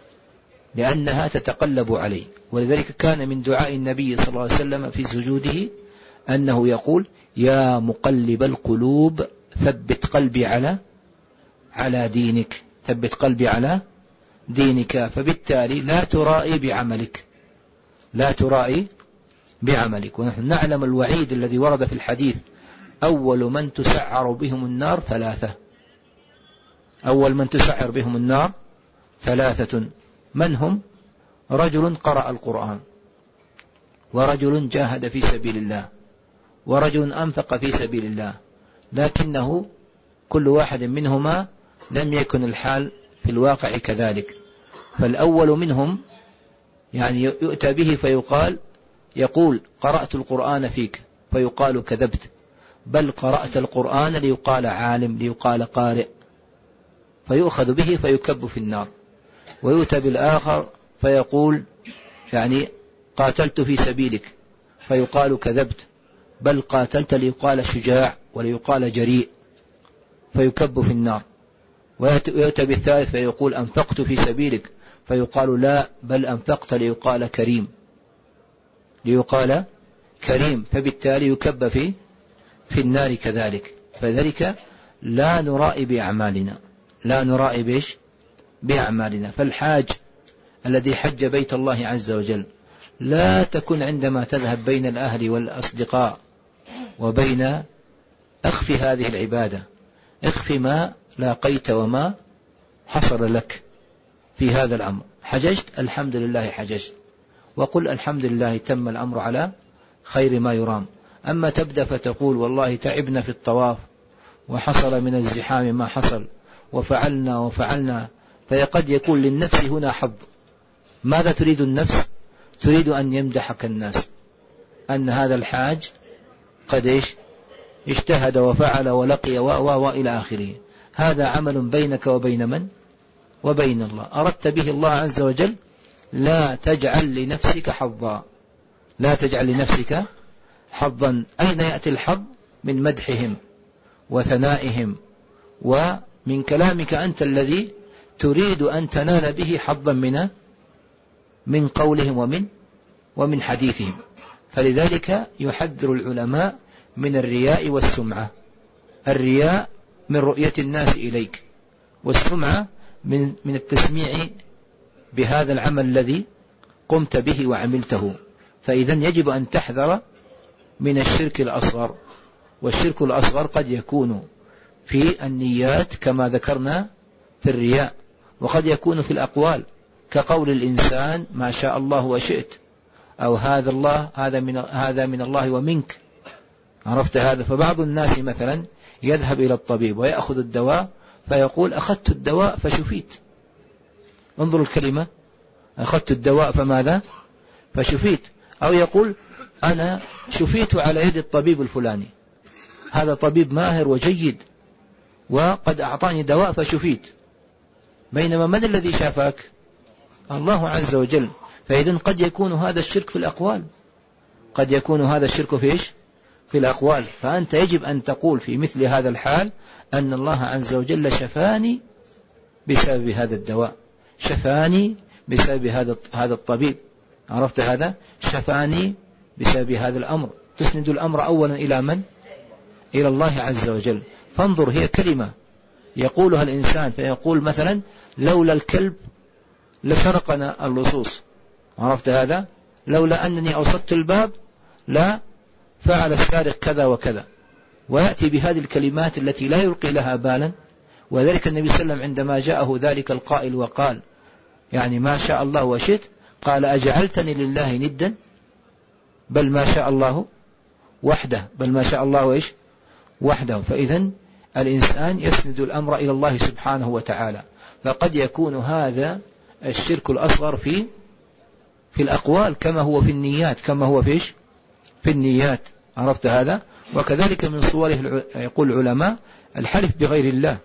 لأنها تتقلب علي. ولذلك كان من دعاء النبي صلى الله عليه وسلم في سجوده أنه يقول يا مقلب القلوب ثبت قلبي على على دينك، ثبت قلبي على دينك. فبالتالي لا ترائي بعملك، لا ترائي بعملك. ونحن نعلم الوعيد الذي ورد في الحديث أول من تسعر بهم النار ثلاثة، أول من تسعر بهم النار ثلاثة. من هم؟ رجل قرأ القرآن، ورجل جاهد في سبيل الله، ورجل أنفق في سبيل الله، لكنه كل واحد منهما لم يكن الحال في الواقع كذلك. فالأول منهم يعني يؤتى به فيقال يقول قرأت القرآن فيك، فيقال كذبت، بل قرأت القرآن ليقال عالم، ليقال قارئ، فيؤخذ به فيكب في النار. ويؤتى بالآخر فيقول يعني قاتلت في سبيلك، فيقال كذبت، بل قاتلت ليقال شجاع وليقال جريء، فيكب في النار. ويؤتى بالثالث فيقول أنفقت في سبيلك، فيقال لا، بل أنفقت ليقال كريم، ليقال كريم، فبالتالي يكب في في النار كذلك. فذلك لا نرائي بأعمالنا، لا نرائي بإيش؟ بأعمالنا. فالحاج الذي حج بيت الله عز وجل لا تكن عندما تذهب بين الأهل والأصدقاء وبين أخفي هذه العبادة، اخفي ما لاقيت وما حصل لك في هذا الأمر. حججت الحمد لله حججت، وقل الحمد لله تم الأمر على خير ما يرام. أما تبدأ فتقول والله تعبنا في الطواف وحصل من الزحام ما حصل وفعلنا وفعلنا، فقد يكون للنفس هنا حظ. ماذا تريد النفس؟ تريد أن يمدحك الناس أن هذا الحاج قد إيش اجتهد وفعل ولقي و و وإلى آخره. هذا عمل بينك وبين من؟ وبين الله، أردت به الله عز وجل. لا تجعل لنفسك حظا، لا تجعل لنفسك حظا. أين يأتي الحظ؟ من مدحهم وثنائهم ومن كلامك أنت الذي تريد أن تنال به حظا من من قولهم ومن ومن حديثهم. فلذلك يحذر العلماء من الرياء والسمعة. الرياء من رؤية الناس إليك، والسمعة من من التسميع بهذا العمل الذي قمت به وعملته. فإذا يجب أن تحذر من الشرك الأصغر. والشرك الأصغر قد يكون في النيات كما ذكرنا في الرياء، وقد يكون في الأقوال كقول الإنسان ما شاء الله وشئت، أو هذا الله هذا من هذا من الله ومنك. عرفت هذا؟ فبعض الناس مثلا يذهب إلى الطبيب ويأخذ الدواء فيقول أخذت الدواء فشفيت. انظر الكلمة، أخذت الدواء فماذا؟ فشفيت. أو يقول أنا شفيت على يد الطبيب الفلاني، هذا طبيب ماهر وجيد وقد أعطاني دواء فشفيت، بينما من الذي شافاك؟ الله عز وجل. فإذن قد يكون هذا الشرك في الأقوال، قد يكون هذا الشرك في إيش؟ في الأقوال. فأنت يجب أن تقول في مثل هذا الحال أن الله عز وجل شفاني بسبب هذا الدواء، شفاني بسبب هذا هذا الطبيب. عرفت هذا؟ شفاني بسبب هذا الأمر. تسند الأمر أولا إلى من؟ إلى الله عز وجل. فانظر، هي كلمة يقولها الإنسان فيقول مثلا لولا الكلب لسرقنا اللصوص. عرفت هذا؟ لولا أنني أوصدت الباب لا فعل السارق كذا وكذا، ويأتي بهذه الكلمات التي لا يلقي لها بالا. وذلك النبي صلى الله عليه وسلم عندما جاءه ذلك القائل وقال يعني ما شاء الله وشئت، قال أجعلتني لله ندا؟ بل ما شاء الله وحده، بل ما شاء الله وإيش؟ وحده. فإذن الإنسان يسند الأمر إلى الله سبحانه وتعالى. فقد يكون هذا الشرك الأصغر في في الأقوال كما هو في النيات، كما هو فيش في النيات. عرفت هذا؟ وكذلك من صوره يقول العلماء الحلف بغير الله.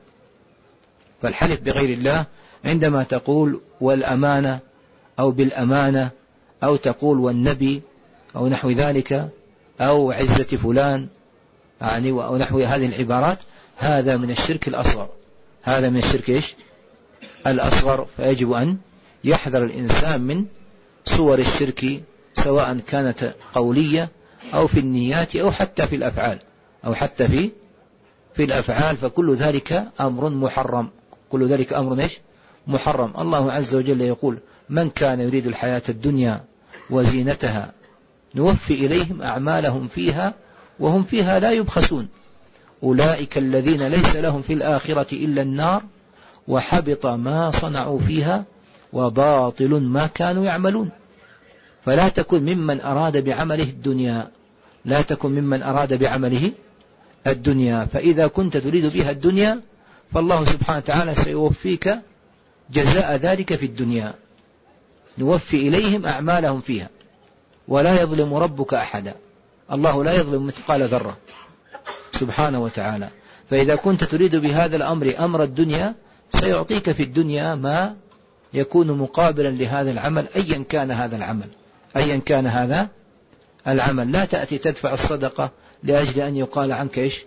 فالحلف بغير الله عندما تقول والأمانة أو بالأمانة، أو تقول والنبي أو نحو ذلك، أو عزة فلان يعني أو نحو هذه العبارات، هذا من الشرك الأصغر، هذا من الشرك إيش؟ الأصغر. فيجب أن يحذر الإنسان من صور الشرك سواء كانت قولية أو في النيات أو حتى في الأفعال أو حتى في في الأفعال، فكل ذلك أمر محرم، كل ذلك أمر إيش؟ محرم. الله عز وجل يقول: من كان يريد الحياة الدنيا وزينتها نوفي إليهم أعمالهم فيها وهم فيها لا يبخسون، أولئك الذين ليس لهم في الآخرة إلا النار وحبط ما صنعوا فيها وباطل ما كانوا يعملون. فلا تكن ممن أراد بعمله الدنيا، لا تكن ممن أراد بعمله الدنيا، فإذا كنت تريد بها الدنيا فالله سبحانه وتعالى سيوفيك جزاء ذلك في الدنيا، نوفي إليهم أعمالهم فيها ولا يظلم ربك أحدا، الله لا يظلم مثقال ذرة سبحانه وتعالى. فإذا كنت تريد بهذا الأمر أمر الدنيا سيعطيك في الدنيا ما يكون مقابلا لهذا العمل أيا كان هذا العمل، أيا كان هذا العمل. لا تأتي تدفع الصدقة لأجل أن يقال عنك إيش؟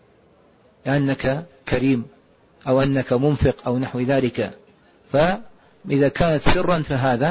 أنك كريم أو أنك منفق أو نحو ذلك. فإذا كانت سرا فهذا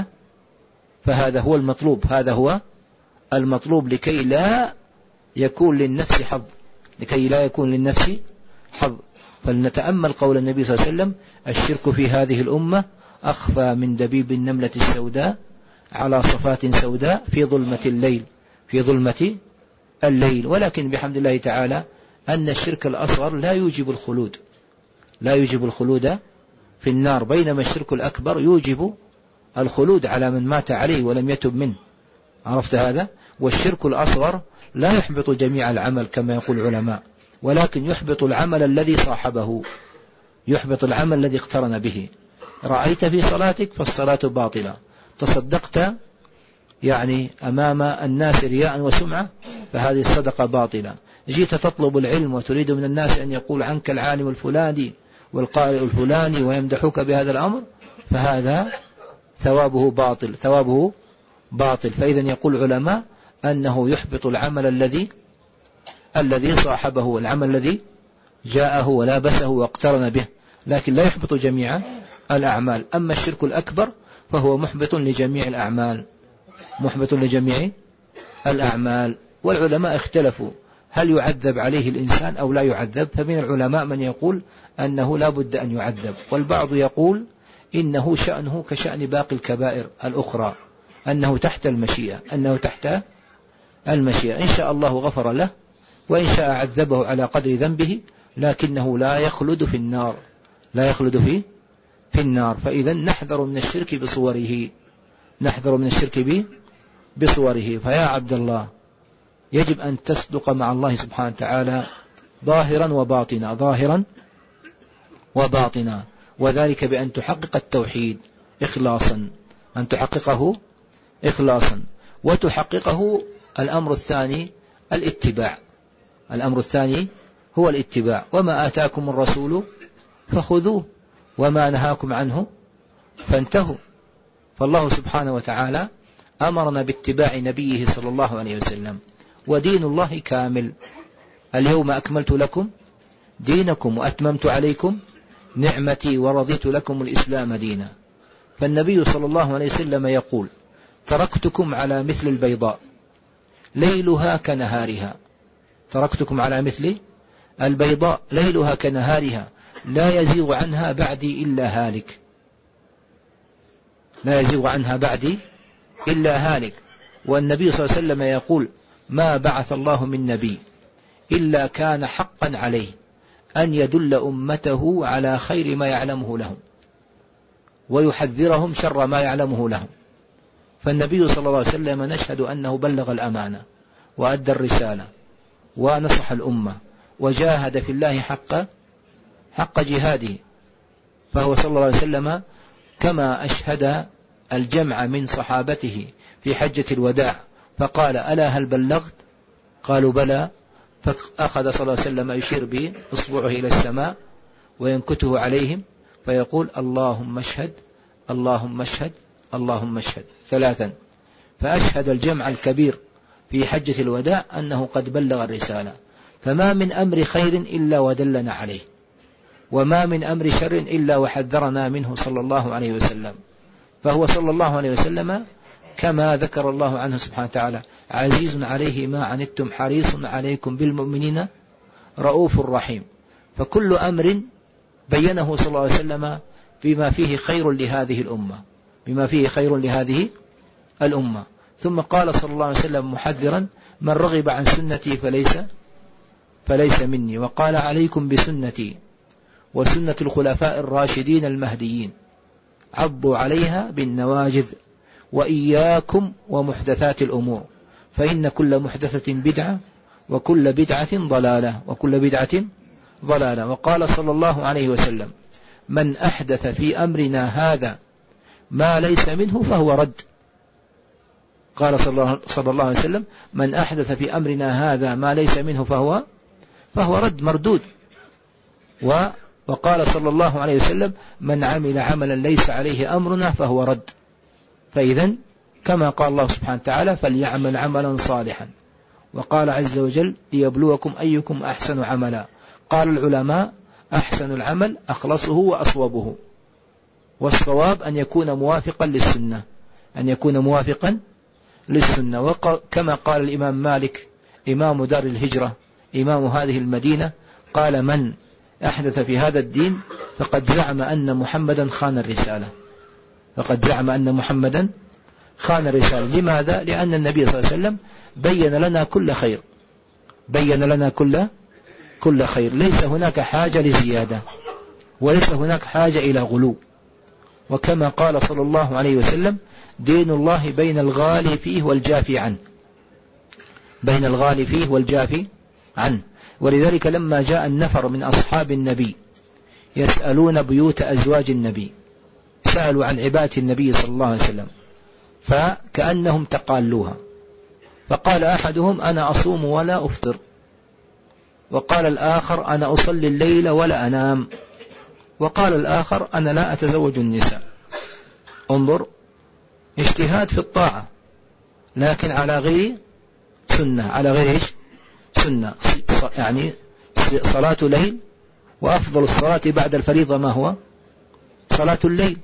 فهذا هو المطلوب، هذا هو المطلوب لكي لا يكون للنفس حظ، لكي لا يكون للنفس حظ. فلنتأمل قول النبي صلى الله عليه وسلم: الشرك في هذه الأمة أخفى من دبيب النملة السوداء على صفات سوداء في ظلمة الليل، في ظلمة الليل. ولكن بحمد الله تعالى أن الشرك الأصغر لا يوجب الخلود، لا يوجب الخلود في النار، بينما الشرك الأكبر يوجب الخلود على من مات عليه ولم يتب منه. عرفت هذا؟ والشرك الأصغر لا يحبط جميع العمل كما يقول العلماء، ولكن يحبط العمل الذي صاحبه، يحبط العمل الذي اقترن به. رأيت في صلاتك فالصلاة باطلة، تصدقت يعني أمام الناس رياء وسمعة فهذه الصدقة باطلة. جيت تطلب العلم وتريد من الناس أن يقول عنك العالم الفلاني والقارئ الفلاني ويمدحوك بهذا الأمر فهذا ثوابه باطل، ثوابه باطل. فإذا يقول العلماء أنه يحبط العمل الذي الذي صاحبه، العمل الذي جاءه ولابسه واقترن به، لكن لا يحبط جميع الأعمال. أما الشرك الأكبر فهو محبط لجميع الأعمال، محبط لجميع الأعمال. والعلماء اختلفوا هل يعذب عليه الإنسان أو لا يعذب، فمن العلماء من يقول أنه لا بد أن يعذب، والبعض يقول إنه شأنه كشأن باقي الكبائر الأخرى، أنه تحت المشيئة، أنه تحت المشيئة. إن شاء الله غفر له وإن شاء عذبه على قدر ذنبه، لكنه لا يخلد في النار، لا يخلد في في النار. فإذا نحذر من الشرك بصوره، نحذر من الشرك بصوره. فيا عبد الله يجب أن تصدق مع الله سبحانه وتعالى ظاهرا وباطنا، ظاهرا وباطنا، وذلك بأن تحقق التوحيد إخلاصا، أن تحققه إخلاصا، وتحققه. الأمر الثاني الاتباع، الأمر الثاني هو الاتباع. وما آتاكم الرسول فخذوه وما نهاكم عنه فانتهوا. فالله سبحانه وتعالى أمرنا باتباع نبيه صلى الله عليه وسلم، ودين الله كامل. اليوم أكملت لكم دينكم وأتممت عليكم نعمتي ورضيت لكم الإسلام دينا. فالنبي صلى الله عليه وسلم يقول: تركتكم على مثل البيضاء ليلها كنهارها، تركتكم على مثل البيضاء ليلها كنهارها لا يزيغ عنها بعدي إلا هالك، لا يزيغ عنها بعدي إلا هالك. والنبي صلى الله عليه وسلم يقول: ما بعث الله من نبي إلا كان حقا عليه أن يدل أمته على خير ما يعلمه لهم ويحذرهم شر ما يعلمه لهم. فالنبي صلى الله عليه وسلم نشهد أنه بلغ الأمانة وأدى الرسالة ونصح الأمة وجاهد في الله حق حق جهاده. فهو صلى الله عليه وسلم كما أشهد الجمع من صحابته في حجة الوداع فقال: ألا هل بلغت؟ قالوا: بلى. فأخذ صلى الله عليه وسلم يشير بإصبعه إلى السماء وينكته عليهم فيقول: اللهم اشهد، اللهم اشهد، اللهم اشهد ثلاثا. فأشهد الجمع الكبير في حجة الوداع أنه قد بلغ الرسالة. فما من أمر خير إلا ودلنا عليه، وما من أمر شر إلا وحذرنا منه صلى الله عليه وسلم. فهو صلى الله عليه وسلم كما ذكر الله عنه سبحانه وتعالى: عزيز عليه ما عنتم حريص عليكم بالمؤمنين رؤوف رحيم. فكل أمر بينه صلى الله عليه وسلم بما فيه خير لهذه الأمة، بما فيه خير لهذه الأمة. ثم قال صلى الله عليه وسلم محذرا: من رغب عن سنتي فليس فليس مني. وقال: عليكم بسنتي وسنة الخلفاء الراشدين المهديين، عضوا عليها بالنواجذ، وإياكم ومحدثات الأمور، فإن كل محدثة بدعة، وكل بدعة ضلالة، وكل بدعة ضلالة. وقال صلى الله عليه وسلم: من أحدث في أمرنا هذا ما ليس منه فهو رد. قال صلى الله عليه وسلم: من أحدث في أمرنا هذا ما ليس منه فهو فهو رد، مردود. وقال صلى الله عليه وسلم: من عمل عملا ليس عليه أمرنا فهو رد. فإذا كما قال الله سبحانه وتعالى: فليعمل عملا صالحا. وقال عز وجل: ليبلوكم أيكم أحسن عملا. قال العلماء: أحسن العمل أخلصه وأصوبه، والصواب أن يكون موافقا للسنة، أن يكون موافقا للسنة. وكما قال الإمام مالك إمام دار الهجرة إمام هذه المدينة، قال: من أحدث في هذا الدين فقد زعم أن محمدا خان الرسالة، فقد زعم أن محمدا خان الرسالة. لماذا؟ لأن النبي صلى الله عليه وسلم بين لنا كل خير، بين لنا كل كل خير. ليس هناك حاجة لزيادة، وليس هناك حاجة إلى غلو. وكما قال صلى الله عليه وسلم: دين الله بين الغالي فيه والجافي عنه، بين الغالي فيه والجافي عنه. ولذلك لما جاء النفر من أصحاب النبي يسألون بيوت أزواج النبي، سألوا عن عبادة النبي صلى الله عليه وسلم، فكأنهم تقالوها. فقال أحدهم: أنا أصوم ولا أفطر. وقال الآخر: أنا أصلي الليل ولا أنام. وقال الآخر: أنا لا أتزوج النساء. انظر، اجتهاد في الطاعة لكن على غير سنة، على غير إيش؟ سنة. يعني صلاة ليل، وأفضل الصلاة بعد الفريضة ما هو؟ صلاة الليل.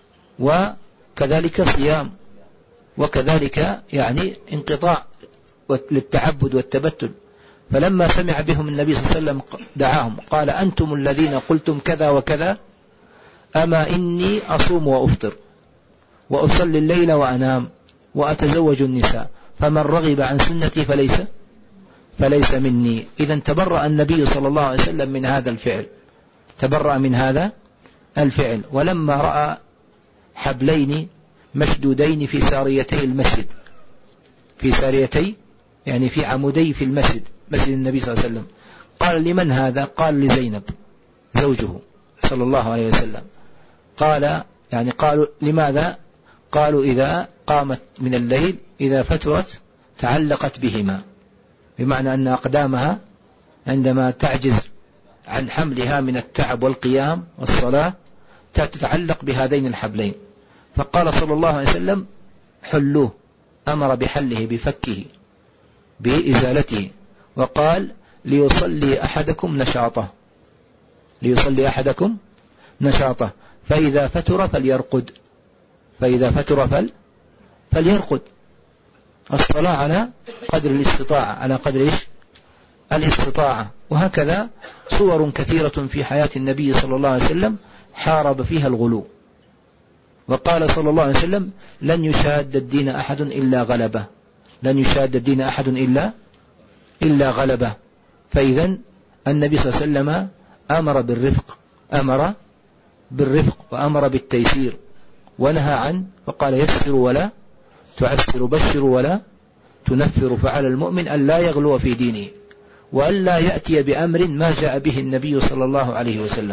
وكذلك صيام، وكذلك يعني انقطاع للتعبد والتبتل. فلما سمع بهم النبي صلى الله عليه وسلم دعاهم، قال: أنتم الذين قلتم كذا وكذا، أما إني أصوم وأفطر وأصلي الليل وأنام وأتزوج النساء، فمن رغب عن سنتي فليس فليس مني. إذن تبرأ النبي صلى الله عليه وسلم من هذا الفعل، تبرأ من هذا الفعل. ولما رأى حبلين مشدودين في ساريتي المسجد، في ساريتي يعني في عمودي في المسجد، مسجد النبي صلى الله عليه وسلم، قال: لمن هذا؟ قال: لزينب زوجه صلى الله عليه وسلم. قال يعني قالوا: لماذا؟ قالوا: إذا قامت من الليل إذا فترت تعلقت بهما، بمعنى أن أقدامها عندما تعجز عن حملها من التعب والقيام والصلاة تتعلق بهذين الحبلين. فقال صلى الله عليه وسلم: حلوه، أمر بحله بفكه بإزالته. وقال: ليصلي أحدكم نشاطه، ليصلي أحدكم نشاطه، فإذا فتر فليرقد، فإذا فتر فل فليرقد. الصلاة على قدر الاستطاعة، على قدر إيش؟ الاستطاعة. وهكذا صور كثيرة في حياة النبي صلى الله عليه وسلم حارب فيها الغلو. وقال صلى الله عليه وسلم: لن يشاد الدين أحد إلا غلبه، لن يشاد الدين أحد إلا إلا غلبه. فإذا النبي صلى الله عليه وسلم أمر بالرفق، أمر بالرفق وأمر بالتيسير، ونهى عن، وقال: يسروا ولا تعسروا، بشروا ولا تنفروا. فعلى المؤمن أن لا يغلو في دينه، وأن لا يأتي بأمر ما جاء به النبي صلى الله عليه وسلم.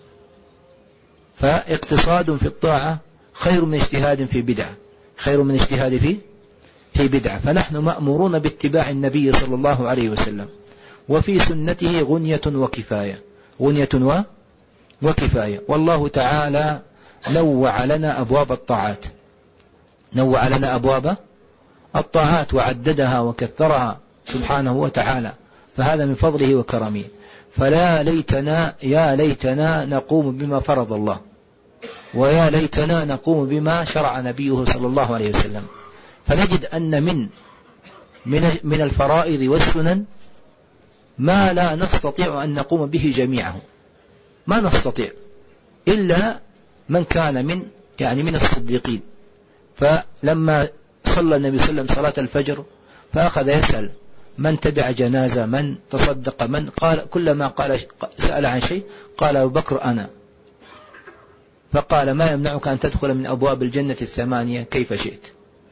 فاقتصاد في الطاعة خير من اجتهاد في بدعة، خير من اجتهاد في في بدعة. فنحن مأمورون باتباع النبي صلى الله عليه وسلم، وفي سنته غنية وكفاية، غنية و وكفاية. والله تعالى نوع لنا أبواب الطاعات، نوع لنا أبواب الطاعات وعددها وكثرها سبحانه وتعالى. فهذا من فضله وكرمه. فلا ليتنا يا ليتنا نقوم بما فرض الله، ويا ليتنا نقوم بما شرع نبيه صلى الله عليه وسلم. فنجد أن من من من الفرائض والسنن ما لا نستطيع أن نقوم به جميعه، ما نستطيع إلا من كان من يعني من الصديقين. فلما صلى النبي صلى الله عليه وسلم صلاة الفجر فأخذ يسأل من تبع جنازة، من تصدق، من قال، كلما قال سأل عن شيء قال أبو بكر أنا، فقال ما يمنعك أن تدخل من أبواب الجنة الثمانية كيف شئت.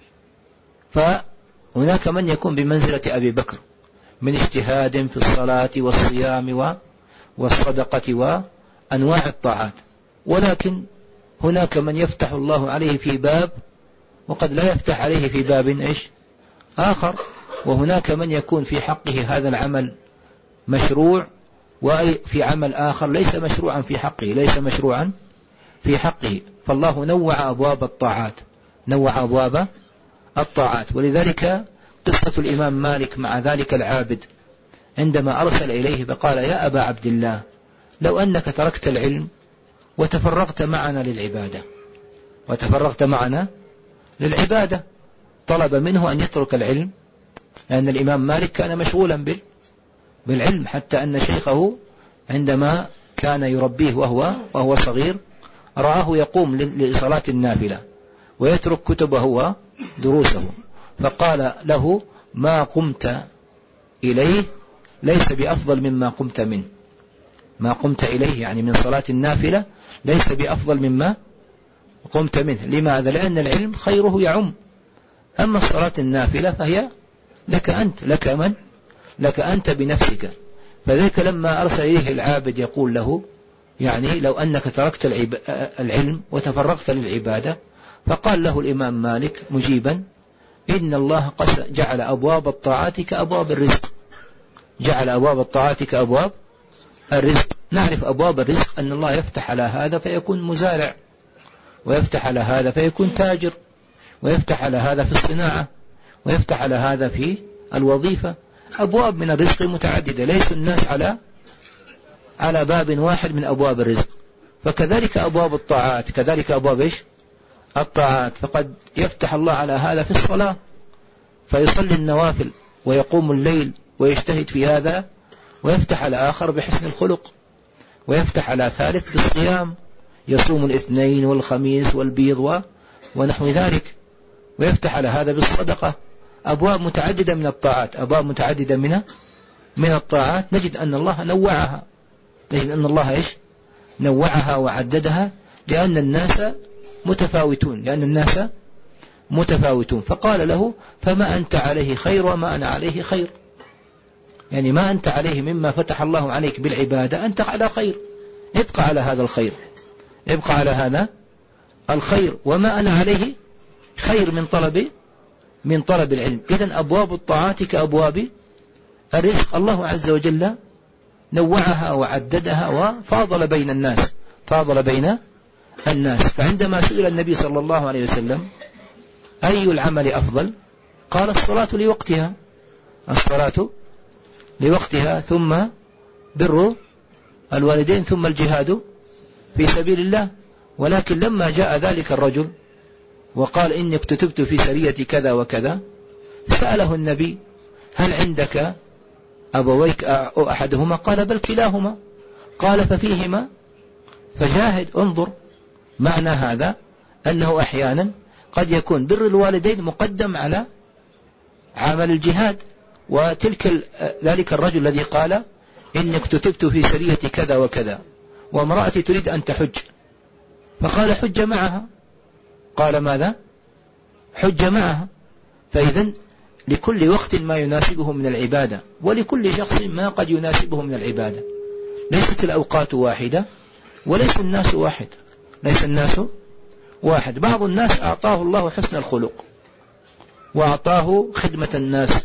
فهناك من يكون بمنزلة أبي بكر من اجتهاد في الصلاة والصيام والصدقة وأنواع الطاعات، ولكن هناك من يفتح الله عليه في باب وقد لا يفتح عليه في باب إيش آخر، وهناك من يكون في حقه هذا العمل مشروع وفي عمل آخر ليس مشروعا في حقه، ليس مشروعا في حقه. فالله نوع أبواب الطاعات، نوع أبواب الطاعات. ولذلك قصة الإمام مالك مع ذلك العابد عندما أرسل إليه فقال يا أبا عبد الله لو أنك تركت العلم وتفرغت معنا للعبادة، وتفرغت معنا للعبادة. طلب منه أن يترك العلم، لأن الإمام مالك كان مشغولا بالعلم، حتى أن شيخه عندما كان يربيه وهو, وهو صغير رآه يقوم لصلاة النافلة ويترك كتبه ودروسه، فقال له ما قمت إليه ليس بأفضل مما قمت منه، ما قمت إليه يعني من صلاة النافلة ليس بأفضل مما قمت منه. لماذا؟ لأن العلم خيره يعم، أما الصلاة النافلة فهي لك أنت، لك من؟ لك أنت بنفسك. فذلك لما أرسل إليه العابد يقول له يعني لو أنك تركت العلم وتفرغت للعبادة، فقال له الإمام مالك مجيبا إن الله جعل أبواب الطاعات كأبواب الرزق، جعل أبواب الطاعات كأبواب الرزق. نعرف أبواب الرزق أن الله يفتح على هذا فيكون مزارع، ويفتح على هذا فيكون تاجر، ويفتح على هذا في الصناعة، ويفتح على هذا في الوظيفة. أبواب من الرزق متعددة، ليس الناس على على باب واحد من أبواب الرزق. فكذلك أبواب الطاعات، كذلك أبواب إيش الطاعات. فقد يفتح الله على هذا في الصلاة فيصلي النوافل ويقوم الليل ويجتهد في هذا، ويفتح على آخر بحسن الخلق، ويفتح على ثالث بالصيام يصوم الاثنين والخميس والبيض ونحو ذلك، ويفتح على هذا بالصدقة. أبواب متعددة من الطاعات، أبواب متعددة من من الطاعات نجد أن الله نوعها، نجد أن الله إيش نوعها وعددها، لأن الناس متفاوتون، لأن الناس متفاوتون. فقال له فما أنت عليه خير وما أنا عليه خير، يعني ما أنت عليه مما فتح الله عليك بالعبادة أنت على خير، ابقى على هذا الخير، ابقى على هذا الخير، وما أنا عليه خير من طلب من طلب العلم. إذن أبواب الطاعات كأبواب الرزق، الله عز وجل نوعها وعددها وفاضل بين الناس، فاضل بين الناس. فعندما سئل النبي صلى الله عليه وسلم أي العمل أفضل قال الصلاة لوقتها، الصلاة لوقتها، ثم بر الوالدين، ثم الجهاد في سبيل الله. ولكن لما جاء ذلك الرجل وقال إني اكتتبت في سرية كذا وكذا، سأله النبي هل عندك أبويك أو أحدهما؟ قال بل كلاهما. قال ففيهما فجاهد. انظر معنى هذا أنه أحيانا قد يكون بر الوالدين مقدم على عمل الجهاد. وتلك ذلك الرجل الذي قال إني اكتتبت في سرية كذا وكذا وامرأتي تريد أن تحج، فقال حج معها. قال ماذا؟ حج معها. فإذن لكل وقت ما يناسبه من العبادة، ولكل شخص ما قد يناسبه من العبادة. ليست الأوقات واحدة، وليس الناس واحد، ليس الناس واحد. بعض الناس أعطاه الله حسن الخلق وأعطاه خدمة الناس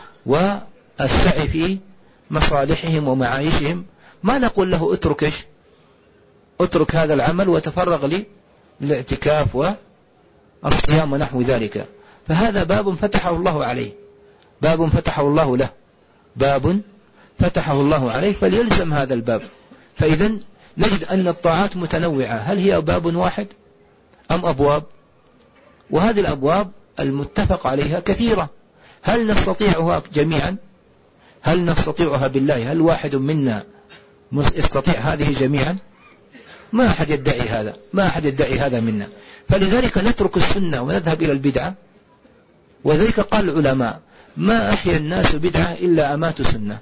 والسعي في مصالحهم ومعايشهم، ما نقول له اترك إيش؟ اترك هذا العمل وتفرغ لي للاعتكاف والصيام ونحو ذلك. فهذا باب فتحه الله عليه، باب فتحه الله له، باب فتحه الله عليه فليلزم هذا الباب. فإذا نجد أن الطاعات متنوعة، هل هي باب واحد أم أبواب؟ وهذه الأبواب المتفق عليها كثيرة، هل نستطيعها جميعا؟ هل نستطيعها بالله؟ هل واحد منا يستطيع هذه جميعا؟ ما أحد يدعي هذا، ما أحد يدعي هذا منا. فلذلك نترك السنة ونذهب إلى البدعة. وذلك قال العلماء: ما أحيا الناس بدعة إلا أماتوا سنة،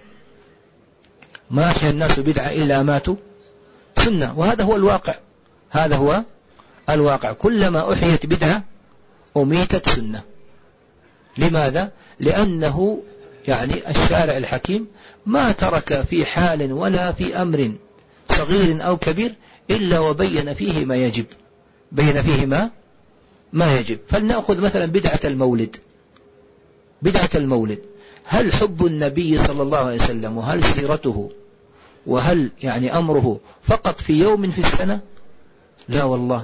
ما أحيا الناس بدعة إلا أماتوا سنة. وهذا هو الواقع، هذا هو الواقع. كلما أحيت بدعة أميتت سنة. لماذا؟ لأنه يعني الشارع الحكيم ما ترك في حال ولا في أمر صغير أو كبير إلا وبين فيه ما يجب، بين فيه ما ما يجب. فلنأخذ مثلا بدعة المولد. بدعة المولد، هل حب النبي صلى الله عليه وسلم وهل سيرته وهل يعني أمره فقط في يوم في السنة؟ لا والله،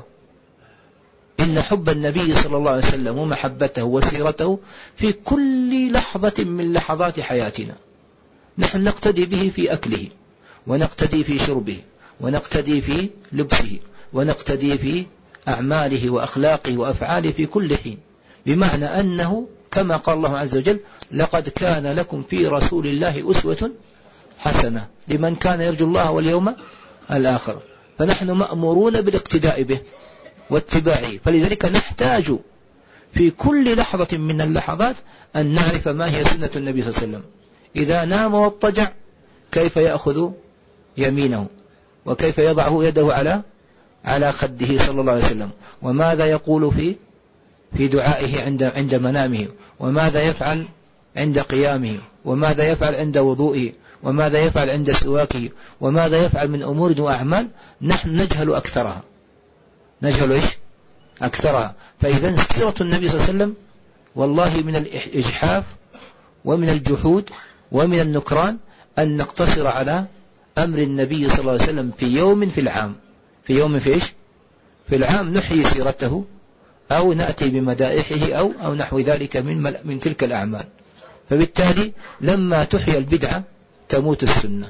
إن حب النبي صلى الله عليه وسلم ومحبته وسيرته في كل لحظة من لحظات حياتنا. نحن نقتدي به في أكله، ونقتدي في شربه، ونقتدي في لبسه، ونقتدي في أعماله وأخلاقه وأفعاله في كل حين. بمعنى أنه كما قال الله عز وجل: لقد كان لكم في رسول الله أسوة حسنة لمن كان يرجو الله واليوم الآخر. فنحن مأمورون بالاقتداء به واتباعه. فلذلك نحتاج في كل لحظة من اللحظات أن نعرف ما هي سنة النبي صلى الله عليه وسلم. إذا نام واضطجع كيف يأخذ يمينه، وكيف يضع يده على على خده صلى الله عليه وسلم، وماذا يقول في في دعائه عند عند منامه، وماذا يفعل عند قيامه، وماذا يفعل عند وضوئه، وماذا يفعل عند سواكه، وماذا يفعل من أمور وأعمال نحن نجهل أكثرها، نجهل إيش أكثرها. فإذا سيرة النبي صلى الله عليه وسلم والله من الإجحاف ومن الجحود ومن النكران أن نقتصر على أمر النبي صلى الله عليه وسلم في يوم في العام، في يوم في إيش في العام نحيي سيرته أو نأتي بمدائحه أو أو نحو ذلك من من تلك الأعمال. فبالتالي لما تحيى البدعة تموت السنة،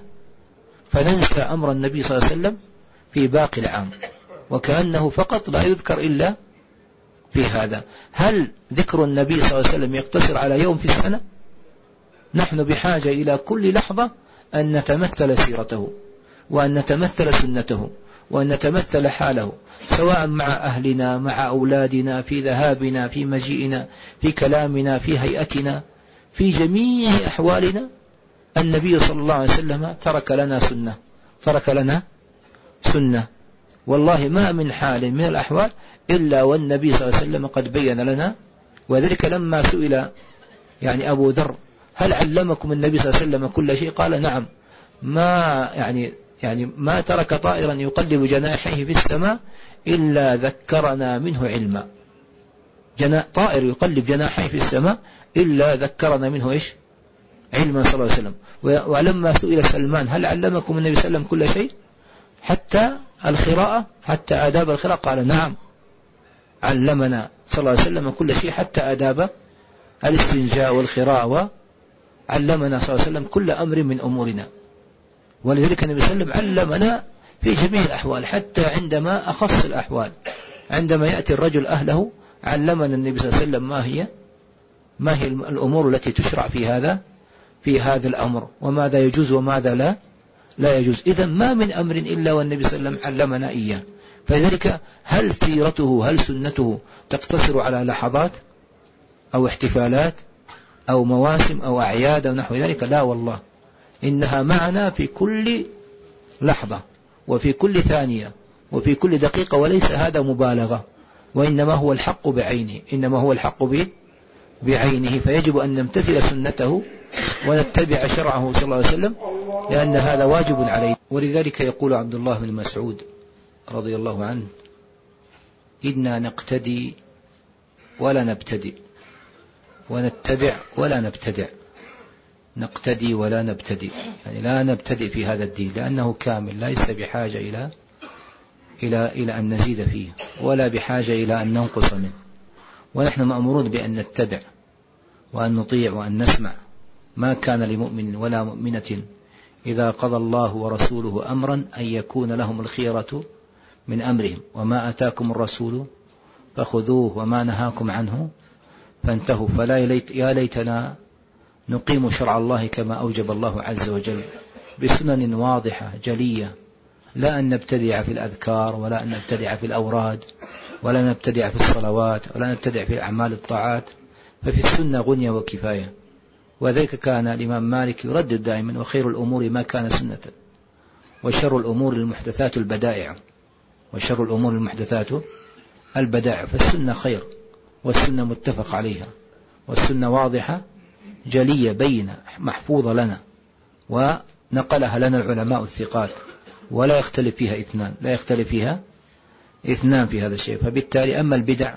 فننسى أمر النبي صلى الله عليه وسلم في باقي العام، وكأنه فقط لا يذكر إلا في هذا. هل ذكر النبي صلى الله عليه وسلم يقتصر على يوم في السنة؟ نحن بحاجة إلى كل لحظة أن نتمثل سيرته، وأن نتمثل سنته، وأن نتمثل حاله، سواء مع أهلنا، مع أولادنا، في ذهابنا، في مجيئنا، في كلامنا، في هيئتنا، في جميع أحوالنا. النبي صلى الله عليه وسلم ترك لنا سنة، ترك لنا سنة. والله ما من حال من الأحوال إلا والنبي صلى الله عليه وسلم قد بين لنا. وذلك لما سئل يعني أبو ذر: هل علمكم النبي صلى الله عليه وسلم كل شيء؟ قال: نعم، ما يعني يعني ما ترك طائرا يقلب جناحيه في السماء إلا ذكرنا منه علما. جنا طائر يقلب جناحيه في السماء إلا ذكرنا منه إيش علما صلى الله عليه وسلم. ولما سئل سلمان: هل علمكم النبي صلى الله عليه وسلم كل شيء حتى الخراءة، حتى آداب الخراءة؟ قال: نعم، علمنا صلى الله عليه وسلم كل شيء حتى آداب الاستنجاء والخراءة، وعلمنا صلى الله عليه وسلم كل أمر من أمورنا. ولذلك النبي صلى الله عليه وسلم علمنا في جميع الأحوال، حتى عندما أخص الأحوال، عندما يأتي الرجل أهله علمنا النبي صلى الله عليه وسلم ما هي ما هي الأمور التي تشرع في هذا في هذا الأمر، وماذا يجوز وماذا لا لا يجوز. إذا ما من أمر إلا والنبي صلى الله عليه وسلم علمنا إياه. فلذلك هل سيرته هل سنته تقتصر على لحظات أو احتفالات أو مواسم أو أعياد أو نحو ذلك؟ لا والله، إنها معنا في كل لحظة وفي كل ثانية وفي كل دقيقة، وليس هذا مبالغة، وإنما هو الحق بعينه، إنما هو الحق بعينه. فيجب أن نمتثل سنته ونتبع شرعه صلى الله عليه وسلم، لأن هذا واجب عليه. ولذلك يقول عبد الله بن مسعود رضي الله عنه: إنا نقتدي ولا نبتدئ، ونتبع ولا نبتدع. نقتدي ولا نبتدئ، يعني لا نبتدئ في هذا الدين لأنه كامل، ليس بحاجة إلى إلى إلى أن نزيد فيه، ولا بحاجة إلى أن ننقص منه. ونحن مأمورون بأن نتبع وأن نطيع وأن نسمع. ما كان لمؤمن ولا مؤمنة إذا قضى الله ورسوله أمرا أن يكون لهم الخيرة من أمرهم وما أتاكم الرسول فخذوه وما نهاكم عنه فانتهوا فلا يا ليتنا نقيم شرع الله كما أوجب الله عز وجل بسنن واضحة جلية، لا أن نبتدع في الأذكار ولا أن نبتدع في الأوراد ولا نبتدع في الصلوات ولا نبتدع في أعمال الطاعات، ففي السنة غنية وكفاية. وذلك كان الإمام مالك يردد دائما: وخير الأمور ما كان سنة وشر الأمور المحدثات البدائع وشر الأمور المحدثات البدائع. فالسنة خير والسنة متفق عليها والسنة واضحة جلية بينة محفوظة لنا ونقلها لنا العلماء الثقات ولا يختلف فيها اثنان لا يختلف فيها اثنان في هذا الشيء. فبالتالي أما البدع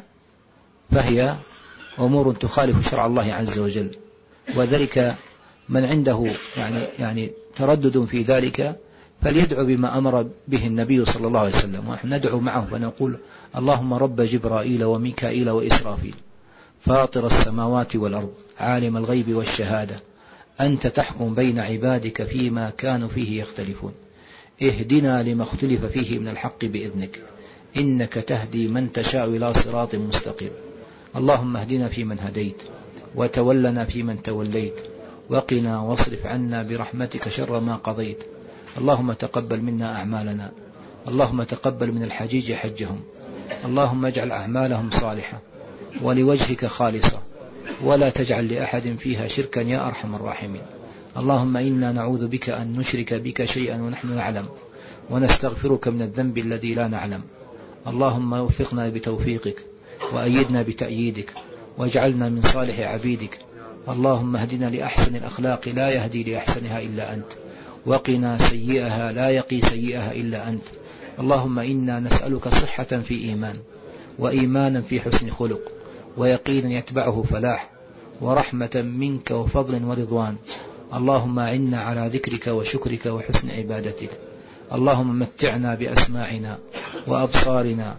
فهي أمور تخالف شرع الله عز وجل، وذلك من عنده يعني يعني تردد في ذلك فليدعو بما أمر به النبي صلى الله عليه وسلم، ونحن ندعو معه فنقول: اللهم رب جبرائيل وميكائيل وإسرافيل فاطر السماوات والأرض عالم الغيب والشهادة أنت تحكم بين عبادك فيما كانوا فيه يختلفون اهدنا لما اختلف فيه من الحق بإذنك إنك تهدي من تشاء إلى صراط مستقيم. اللهم اهدنا فيمن هديت وتولنا فيمن توليت وقنا واصرف عنا برحمتك شر ما قضيت. اللهم تقبل منا أعمالنا، اللهم تقبل من الحجيج حجهم، اللهم اجعل أعمالهم صالحة ولوجهك خالصة ولا تجعل لأحد فيها شركا يا أرحم الراحمين. اللهم إنا نعوذ بك أن نشرك بك شيئا ونحن نعلم ونستغفرك من الذنب الذي لا نعلم. اللهم وفقنا بتوفيقك وأيدنا بتأييدك واجعلنا من صالح عبيدك. اللهم اهدنا لأحسن الأخلاق لا يهدي لأحسنها إلا أنت، وقنا سيئها لا يقي سيئها إلا أنت. اللهم إنا نسألك صحة في إيمان وإيمانا في حسن خلق ويقينا يتبعه فلاح ورحمة منك وفضل ورضوان. اللهم أعنا على ذكرك وشكرك وحسن عبادتك. اللهم متعنا بأسماعنا وأبصارنا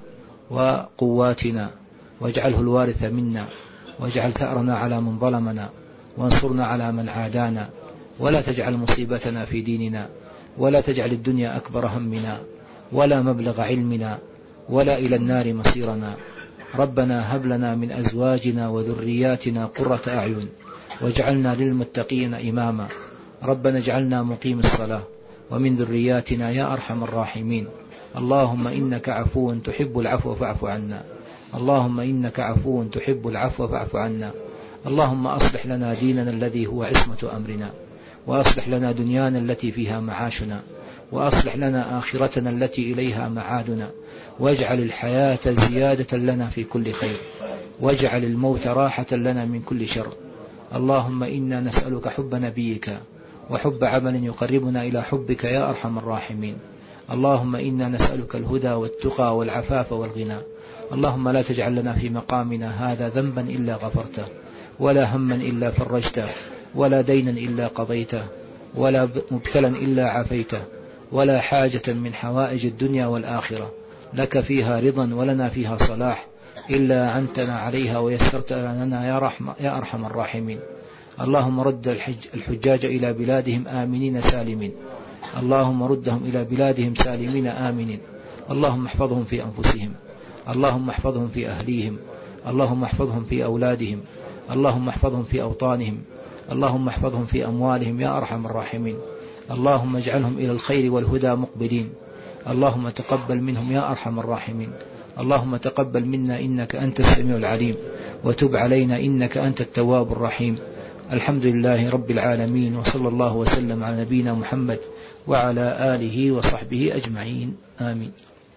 وقواتنا واجعله الوارث منا واجعل ثأرنا على من ظلمنا وانصرنا على من عادانا ولا تجعل مصيبتنا في ديننا ولا تجعل الدنيا أكبر همنا ولا مبلغ علمنا ولا إلى النار مصيرنا. ربنا هب لنا من أزواجنا وذرياتنا قرة أعين واجعلنا للمتقين إماما. ربنا اجعلنا مقيم الصلاة ومن ذرياتنا يا أرحم الراحمين. اللهم إنك عفو تحب العفو فاعف عنا. اللهم إنك عفو تحب العفو فاعف عنا. اللهم أصلح لنا ديننا الذي هو عصمة أمرنا وأصلح لنا دنيانا التي فيها معاشنا وأصلح لنا آخرتنا التي إليها معادنا واجعل الحياة زيادة لنا في كل خير واجعل الموت راحة لنا من كل شر. اللهم إنا نسألك حب نبيك وحب عمل يقربنا إلى حبك يا أرحم الراحمين. اللهم إنا نسألك الهدى والتقى والعفاف والغنى. اللهم لا تجعل لنا في مقامنا هذا ذنبا إلا غفرته ولا هما إلا فرجته ولا دينا إلا قضيته ولا مبتلا إلا عافيته ولا حاجة من حوائج الدنيا والآخرة لك فيها رضا ولنا فيها صلاح إلا عنتنا عليها ويسرت لنا يا, رحمة يا أرحم الراحمين. اللهم رد الحج الحجاج إلى بلادهم آمنين سالمين. اللهم ردهم إلى بلادهم سالمين آمنين. اللهم احفظهم في أنفسهم، اللهم احفظهم في أهليهم، اللهم احفظهم في أولادهم، اللهم احفظهم في أوطانهم، اللهم احفظهم في أموالهم يا أرحم الراحمين. اللهم اجعلهم إلى الخير والهدى مقبلين. اللهم تقبل منهم يا أرحم الراحمين. اللهم تقبل منا إنك أنت السميع العليم وتب علينا إنك أنت التواب الرحيم. الحمد لله رب العالمين وصلى الله وسلم على نبينا محمد وعلى آله وصحبه أجمعين آمين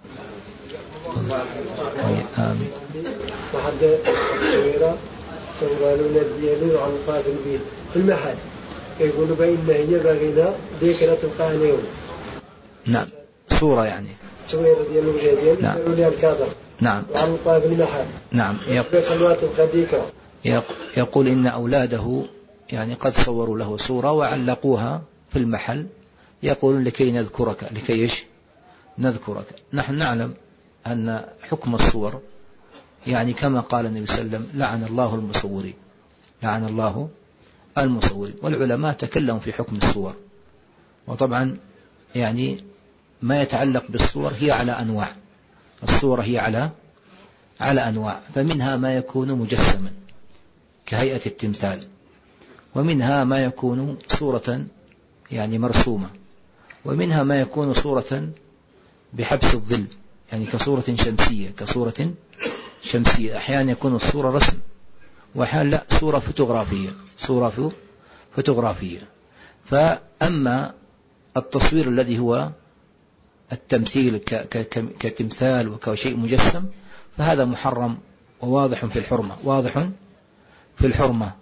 آمين. وحد صغيرة صغيرون الديالين عن قابل بين في المحل يقولوا بإن هي بغينا ذكرى تلقاها اليوم. نعم صورة يعني صغيرة ديالو جديد نعم الكادر نعم وعن قابل المحل نعم يقول إن أولاده يعني قد صوروا له صورة وعلقوها في المحل يقول لكي نذكرك لكي إيش نذكرك. نحن نعلم أن حكم الصور يعني كما قال النبي صلى الله عليه وسلم لعن الله المصورين لعن الله المصورين. والعلماء تكلموا في حكم الصور وطبعا يعني ما يتعلق بالصور هي على أنواع، الصورة هي على على أنواع، فمنها ما يكون مجسما كهيئة التمثال، ومنها ما يكون صورة يعني مرسومة، ومنها ما يكون صورة بحبس الظل يعني كصورة شمسية كصورة شمسية. أحيانا يكون الصورة رسم، وأحيانا لا، صورة فوتوغرافية صورة فوتوغرافية. فأما التصوير الذي هو التمثيل كتمثال وكشيء مجسم فهذا محرم وواضح في الحرمة، واضح في الحرمة،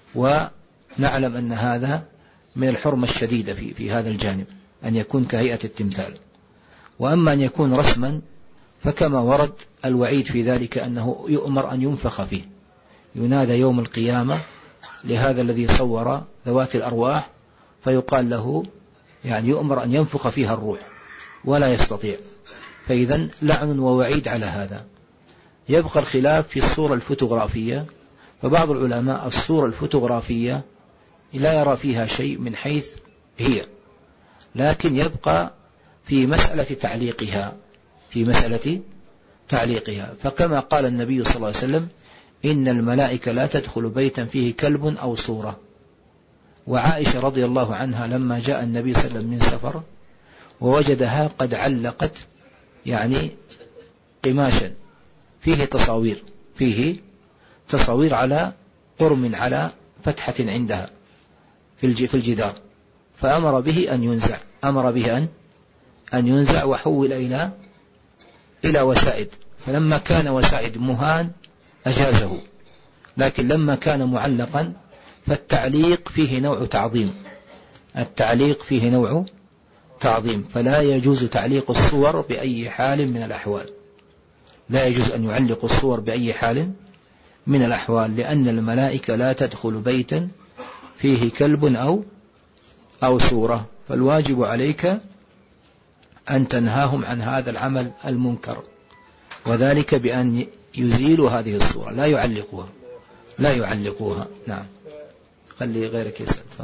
ونعلم أن هذا من الحرمة الشديدة في في هذا الجانب، أن يكون كهيئة التمثال. وأما أن يكون رسما فكما ورد الوعيد في ذلك أنه يؤمر أن ينفخ فيه، ينادى يوم القيامة لهذا الذي صور ذوات الأرواح فيقال له يعني يؤمر أن ينفخ فيها الروح ولا يستطيع، فإذا لعن ووعيد على هذا. يبقى الخلاف في الصورة الفوتوغرافية، فبعض العلماء الصورة الفوتوغرافية لا يرى فيها شيء من حيث هي، لكن يبقى في مسألة تعليقها في مسألة تعليقها فكما قال النبي صلى الله عليه وسلم إن الملائكة لا تدخل بيتا فيه كلب أو صورة. وعائشة رضي الله عنها لما جاء النبي صلى الله عليه وسلم من سفر ووجدها قد علقت يعني قماشا فيه تصاوير فيه تصاوير على قرم على فتحة عندها في الجدار، فأمر به أن ينزع أمر به أن أن ينزع وحول إلى إلى وسائد، فلما كان وسائد مهان أجازه، لكن لما كان معلقا فالتعليق فيه نوع تعظيم التعليق فيه نوع تعظيم فلا يجوز تعليق الصور بأي حال من الأحوال، لا يجوز أن يعلق الصور بأي حال من الأحوال، لأن الملائكة لا تدخل بيتا فيه كلب أو أو صورة، فالواجب عليك أن تنهاهم عن هذا العمل المنكر، وذلك بأن يزيلوا هذه الصورة لا يعلقوها لا يعلقوها. نعم. خلي غيرك يسأل. هل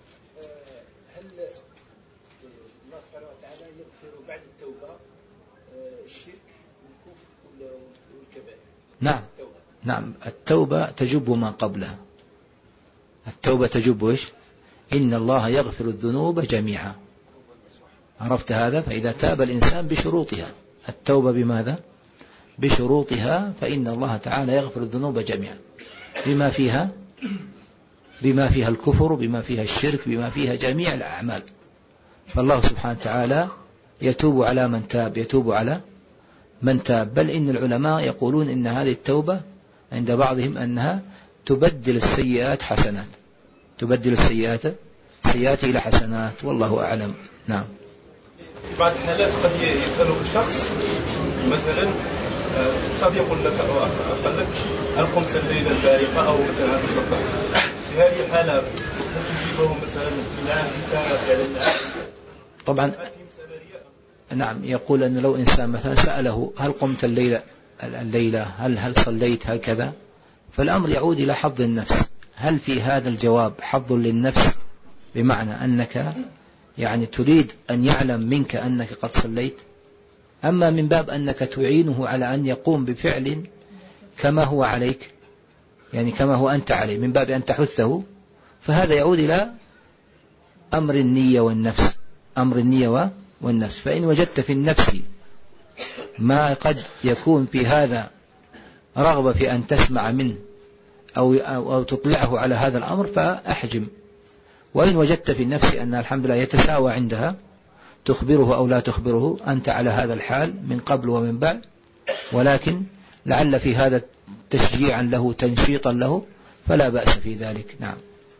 الله سبحانه وتعالى يغفر بعد التوبة الشرك والكفر والكبائر؟ نعم نعم التوبة تجب ما قبلها، التوبة تجب إيش؟ إن الله يغفر الذنوب جميعا، عرفت هذا؟ فإذا تاب الإنسان بشروطها، التوبة بماذا؟ بشروطها، فإن الله تعالى يغفر الذنوب جميعا بما فيها بما فيها الكفر بما فيها الشرك بما فيها جميع الأعمال. فالله سبحانه وتعالى يتوب على من تاب يتوب على من تاب، بل إن العلماء يقولون إن هذه التوبة عند بعضهم أنها تبدل السيئات حسنات تبدل السيئات سيئات إلى حسنات، والله أعلم. نعم. في بعض الحالات قد يسألك شخص مثلا صديق لك أو أخ لك هل قمت الليلة البارحة أو مثلا هذا صدقت، في هذه الحالة هل تجيبه مثلا نعم كان فعلا؟ طبعا نعم، يقول أن لو إنسان مثلا سأله هل قمت الليلة الليلة هل هل صليت هكذا، فالأمر يعود إلى حظ النفس. هل في هذا الجواب حظ للنفس بمعنى أنك يعني تريد أن يعلم منك أنك قد صليت، أما من باب أنك تعينه على أن يقوم بفعل كما هو عليك يعني كما هو أنت عليه من باب أن تحثه، فهذا يعود إلى أمر النية والنفس أمر النية والنفس. فإن وجدت في النفس ما قد يكون في هذا رغبة في أن تسمع منه أو, أو تطلعه على هذا الأمر فأحجم، وإن وجدت في النفس أن الحمد لله يتساوى عندها تخبره أو لا تخبره، أنت على هذا الحال من قبل ومن بعد، ولكن لعل في هذا تشجيعا له تنشيطا له فلا بأس في ذلك. نعم.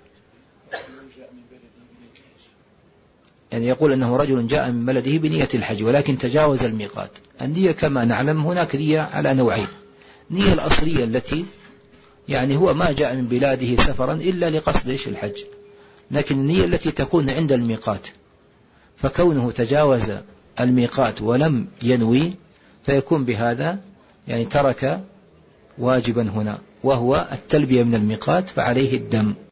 يعني يقول أنه رجل جاء من بلده بنية الحج ولكن تجاوز الميقات. النية كما نعلم هناك نية على نوعين، نية الأصلية التي يعني هو ما جاء من بلاده سفرا إلا لقصد الحج، لكن النية التي تكون عند الميقات، فكونه تجاوز الميقات ولم ينوي فيكون بهذا يعني ترك واجبا هنا وهو التلبية من الميقات فعليه الدم.